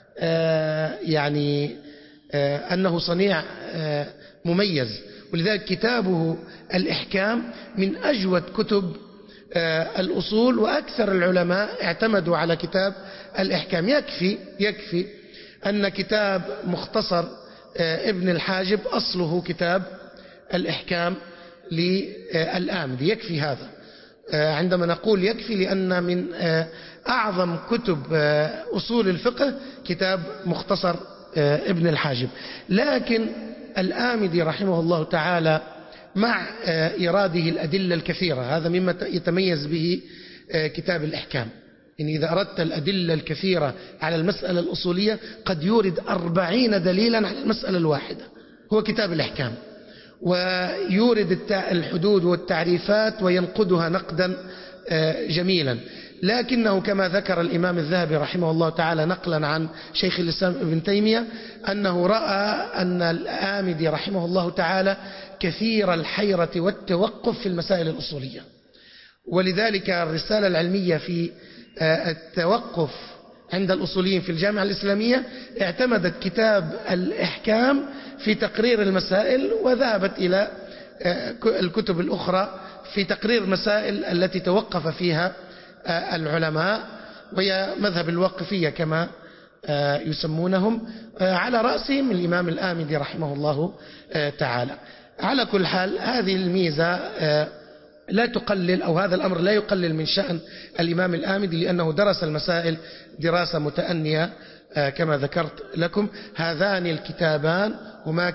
يعني أنه صنيع مميز. ولذلك كتابه الإحكام من أجود كتب الأصول، وأكثر العلماء اعتمدوا على كتاب الإحكام. يكفي أن كتاب مختصر ابن الحاجب أصله كتاب الإحكام للآمدي، يكفي هذا. عندما نقول يكفي لأن من أعظم كتب أصول الفقه كتاب مختصر ابن الحاجب. لكن الآمدي رحمه الله تعالى مع إيراده الأدلة الكثيرة، هذا مما يتميز به كتاب الإحكام، يعني إذا أردت الأدلة الكثيرة على المسألة الأصولية قد يورد 40 دليلا على المسألة الواحدة، هو كتاب الأحكام، ويورد الحدود والتعريفات وينقدها نقدا جميلا. لكنه كما ذكر الإمام الذهبي رحمه الله تعالى نقلا عن شيخ الإسلام ابن تيمية أنه رأى أن الآمدي رحمه الله تعالى كثير الحيرة والتوقف في المسائل الأصولية، ولذلك الرسالة العلمية في التوقف عند الأصوليين في الجامعة الإسلامية اعتمدت كتاب الإحكام في تقرير المسائل، وذهبت إلى الكتب الأخرى في تقرير مسائل التي توقف فيها العلماء، وهي مذهب الواقفية كما يسمونهم، على رأسهم الإمام الآمدي رحمه الله تعالى. على كل حال هذه الميزة لا تقلل، أو هذا الأمر لا يقلل من شأن الإمام الآمدي، لأنه درس المسائل دراسة متأنية كما ذكرت لكم. هذان الكتابان هما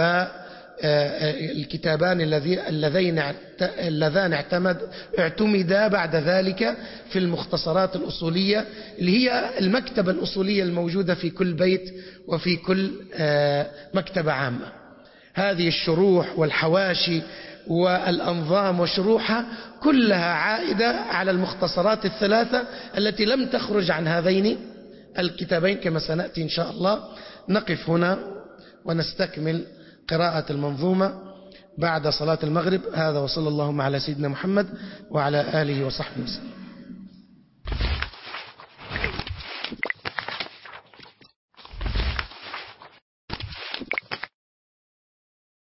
الكتابان اللذان اعتمدا بعد ذلك في المختصرات الأصولية، اللي هي المكتبة الأصولية الموجودة في كل بيت وفي كل مكتبة عامة. هذه الشروح والحواشي والأنظام وشروحها كلها عائدة على المختصرات الثلاثة التي لم تخرج عن هذين الكتابين كما سنأتي إن شاء الله. نقف هنا ونستكمل قراءة المنظومة بعد صلاة المغرب. هذا وصلى اللهم على سيدنا محمد وعلى آله وصحبه وسلم.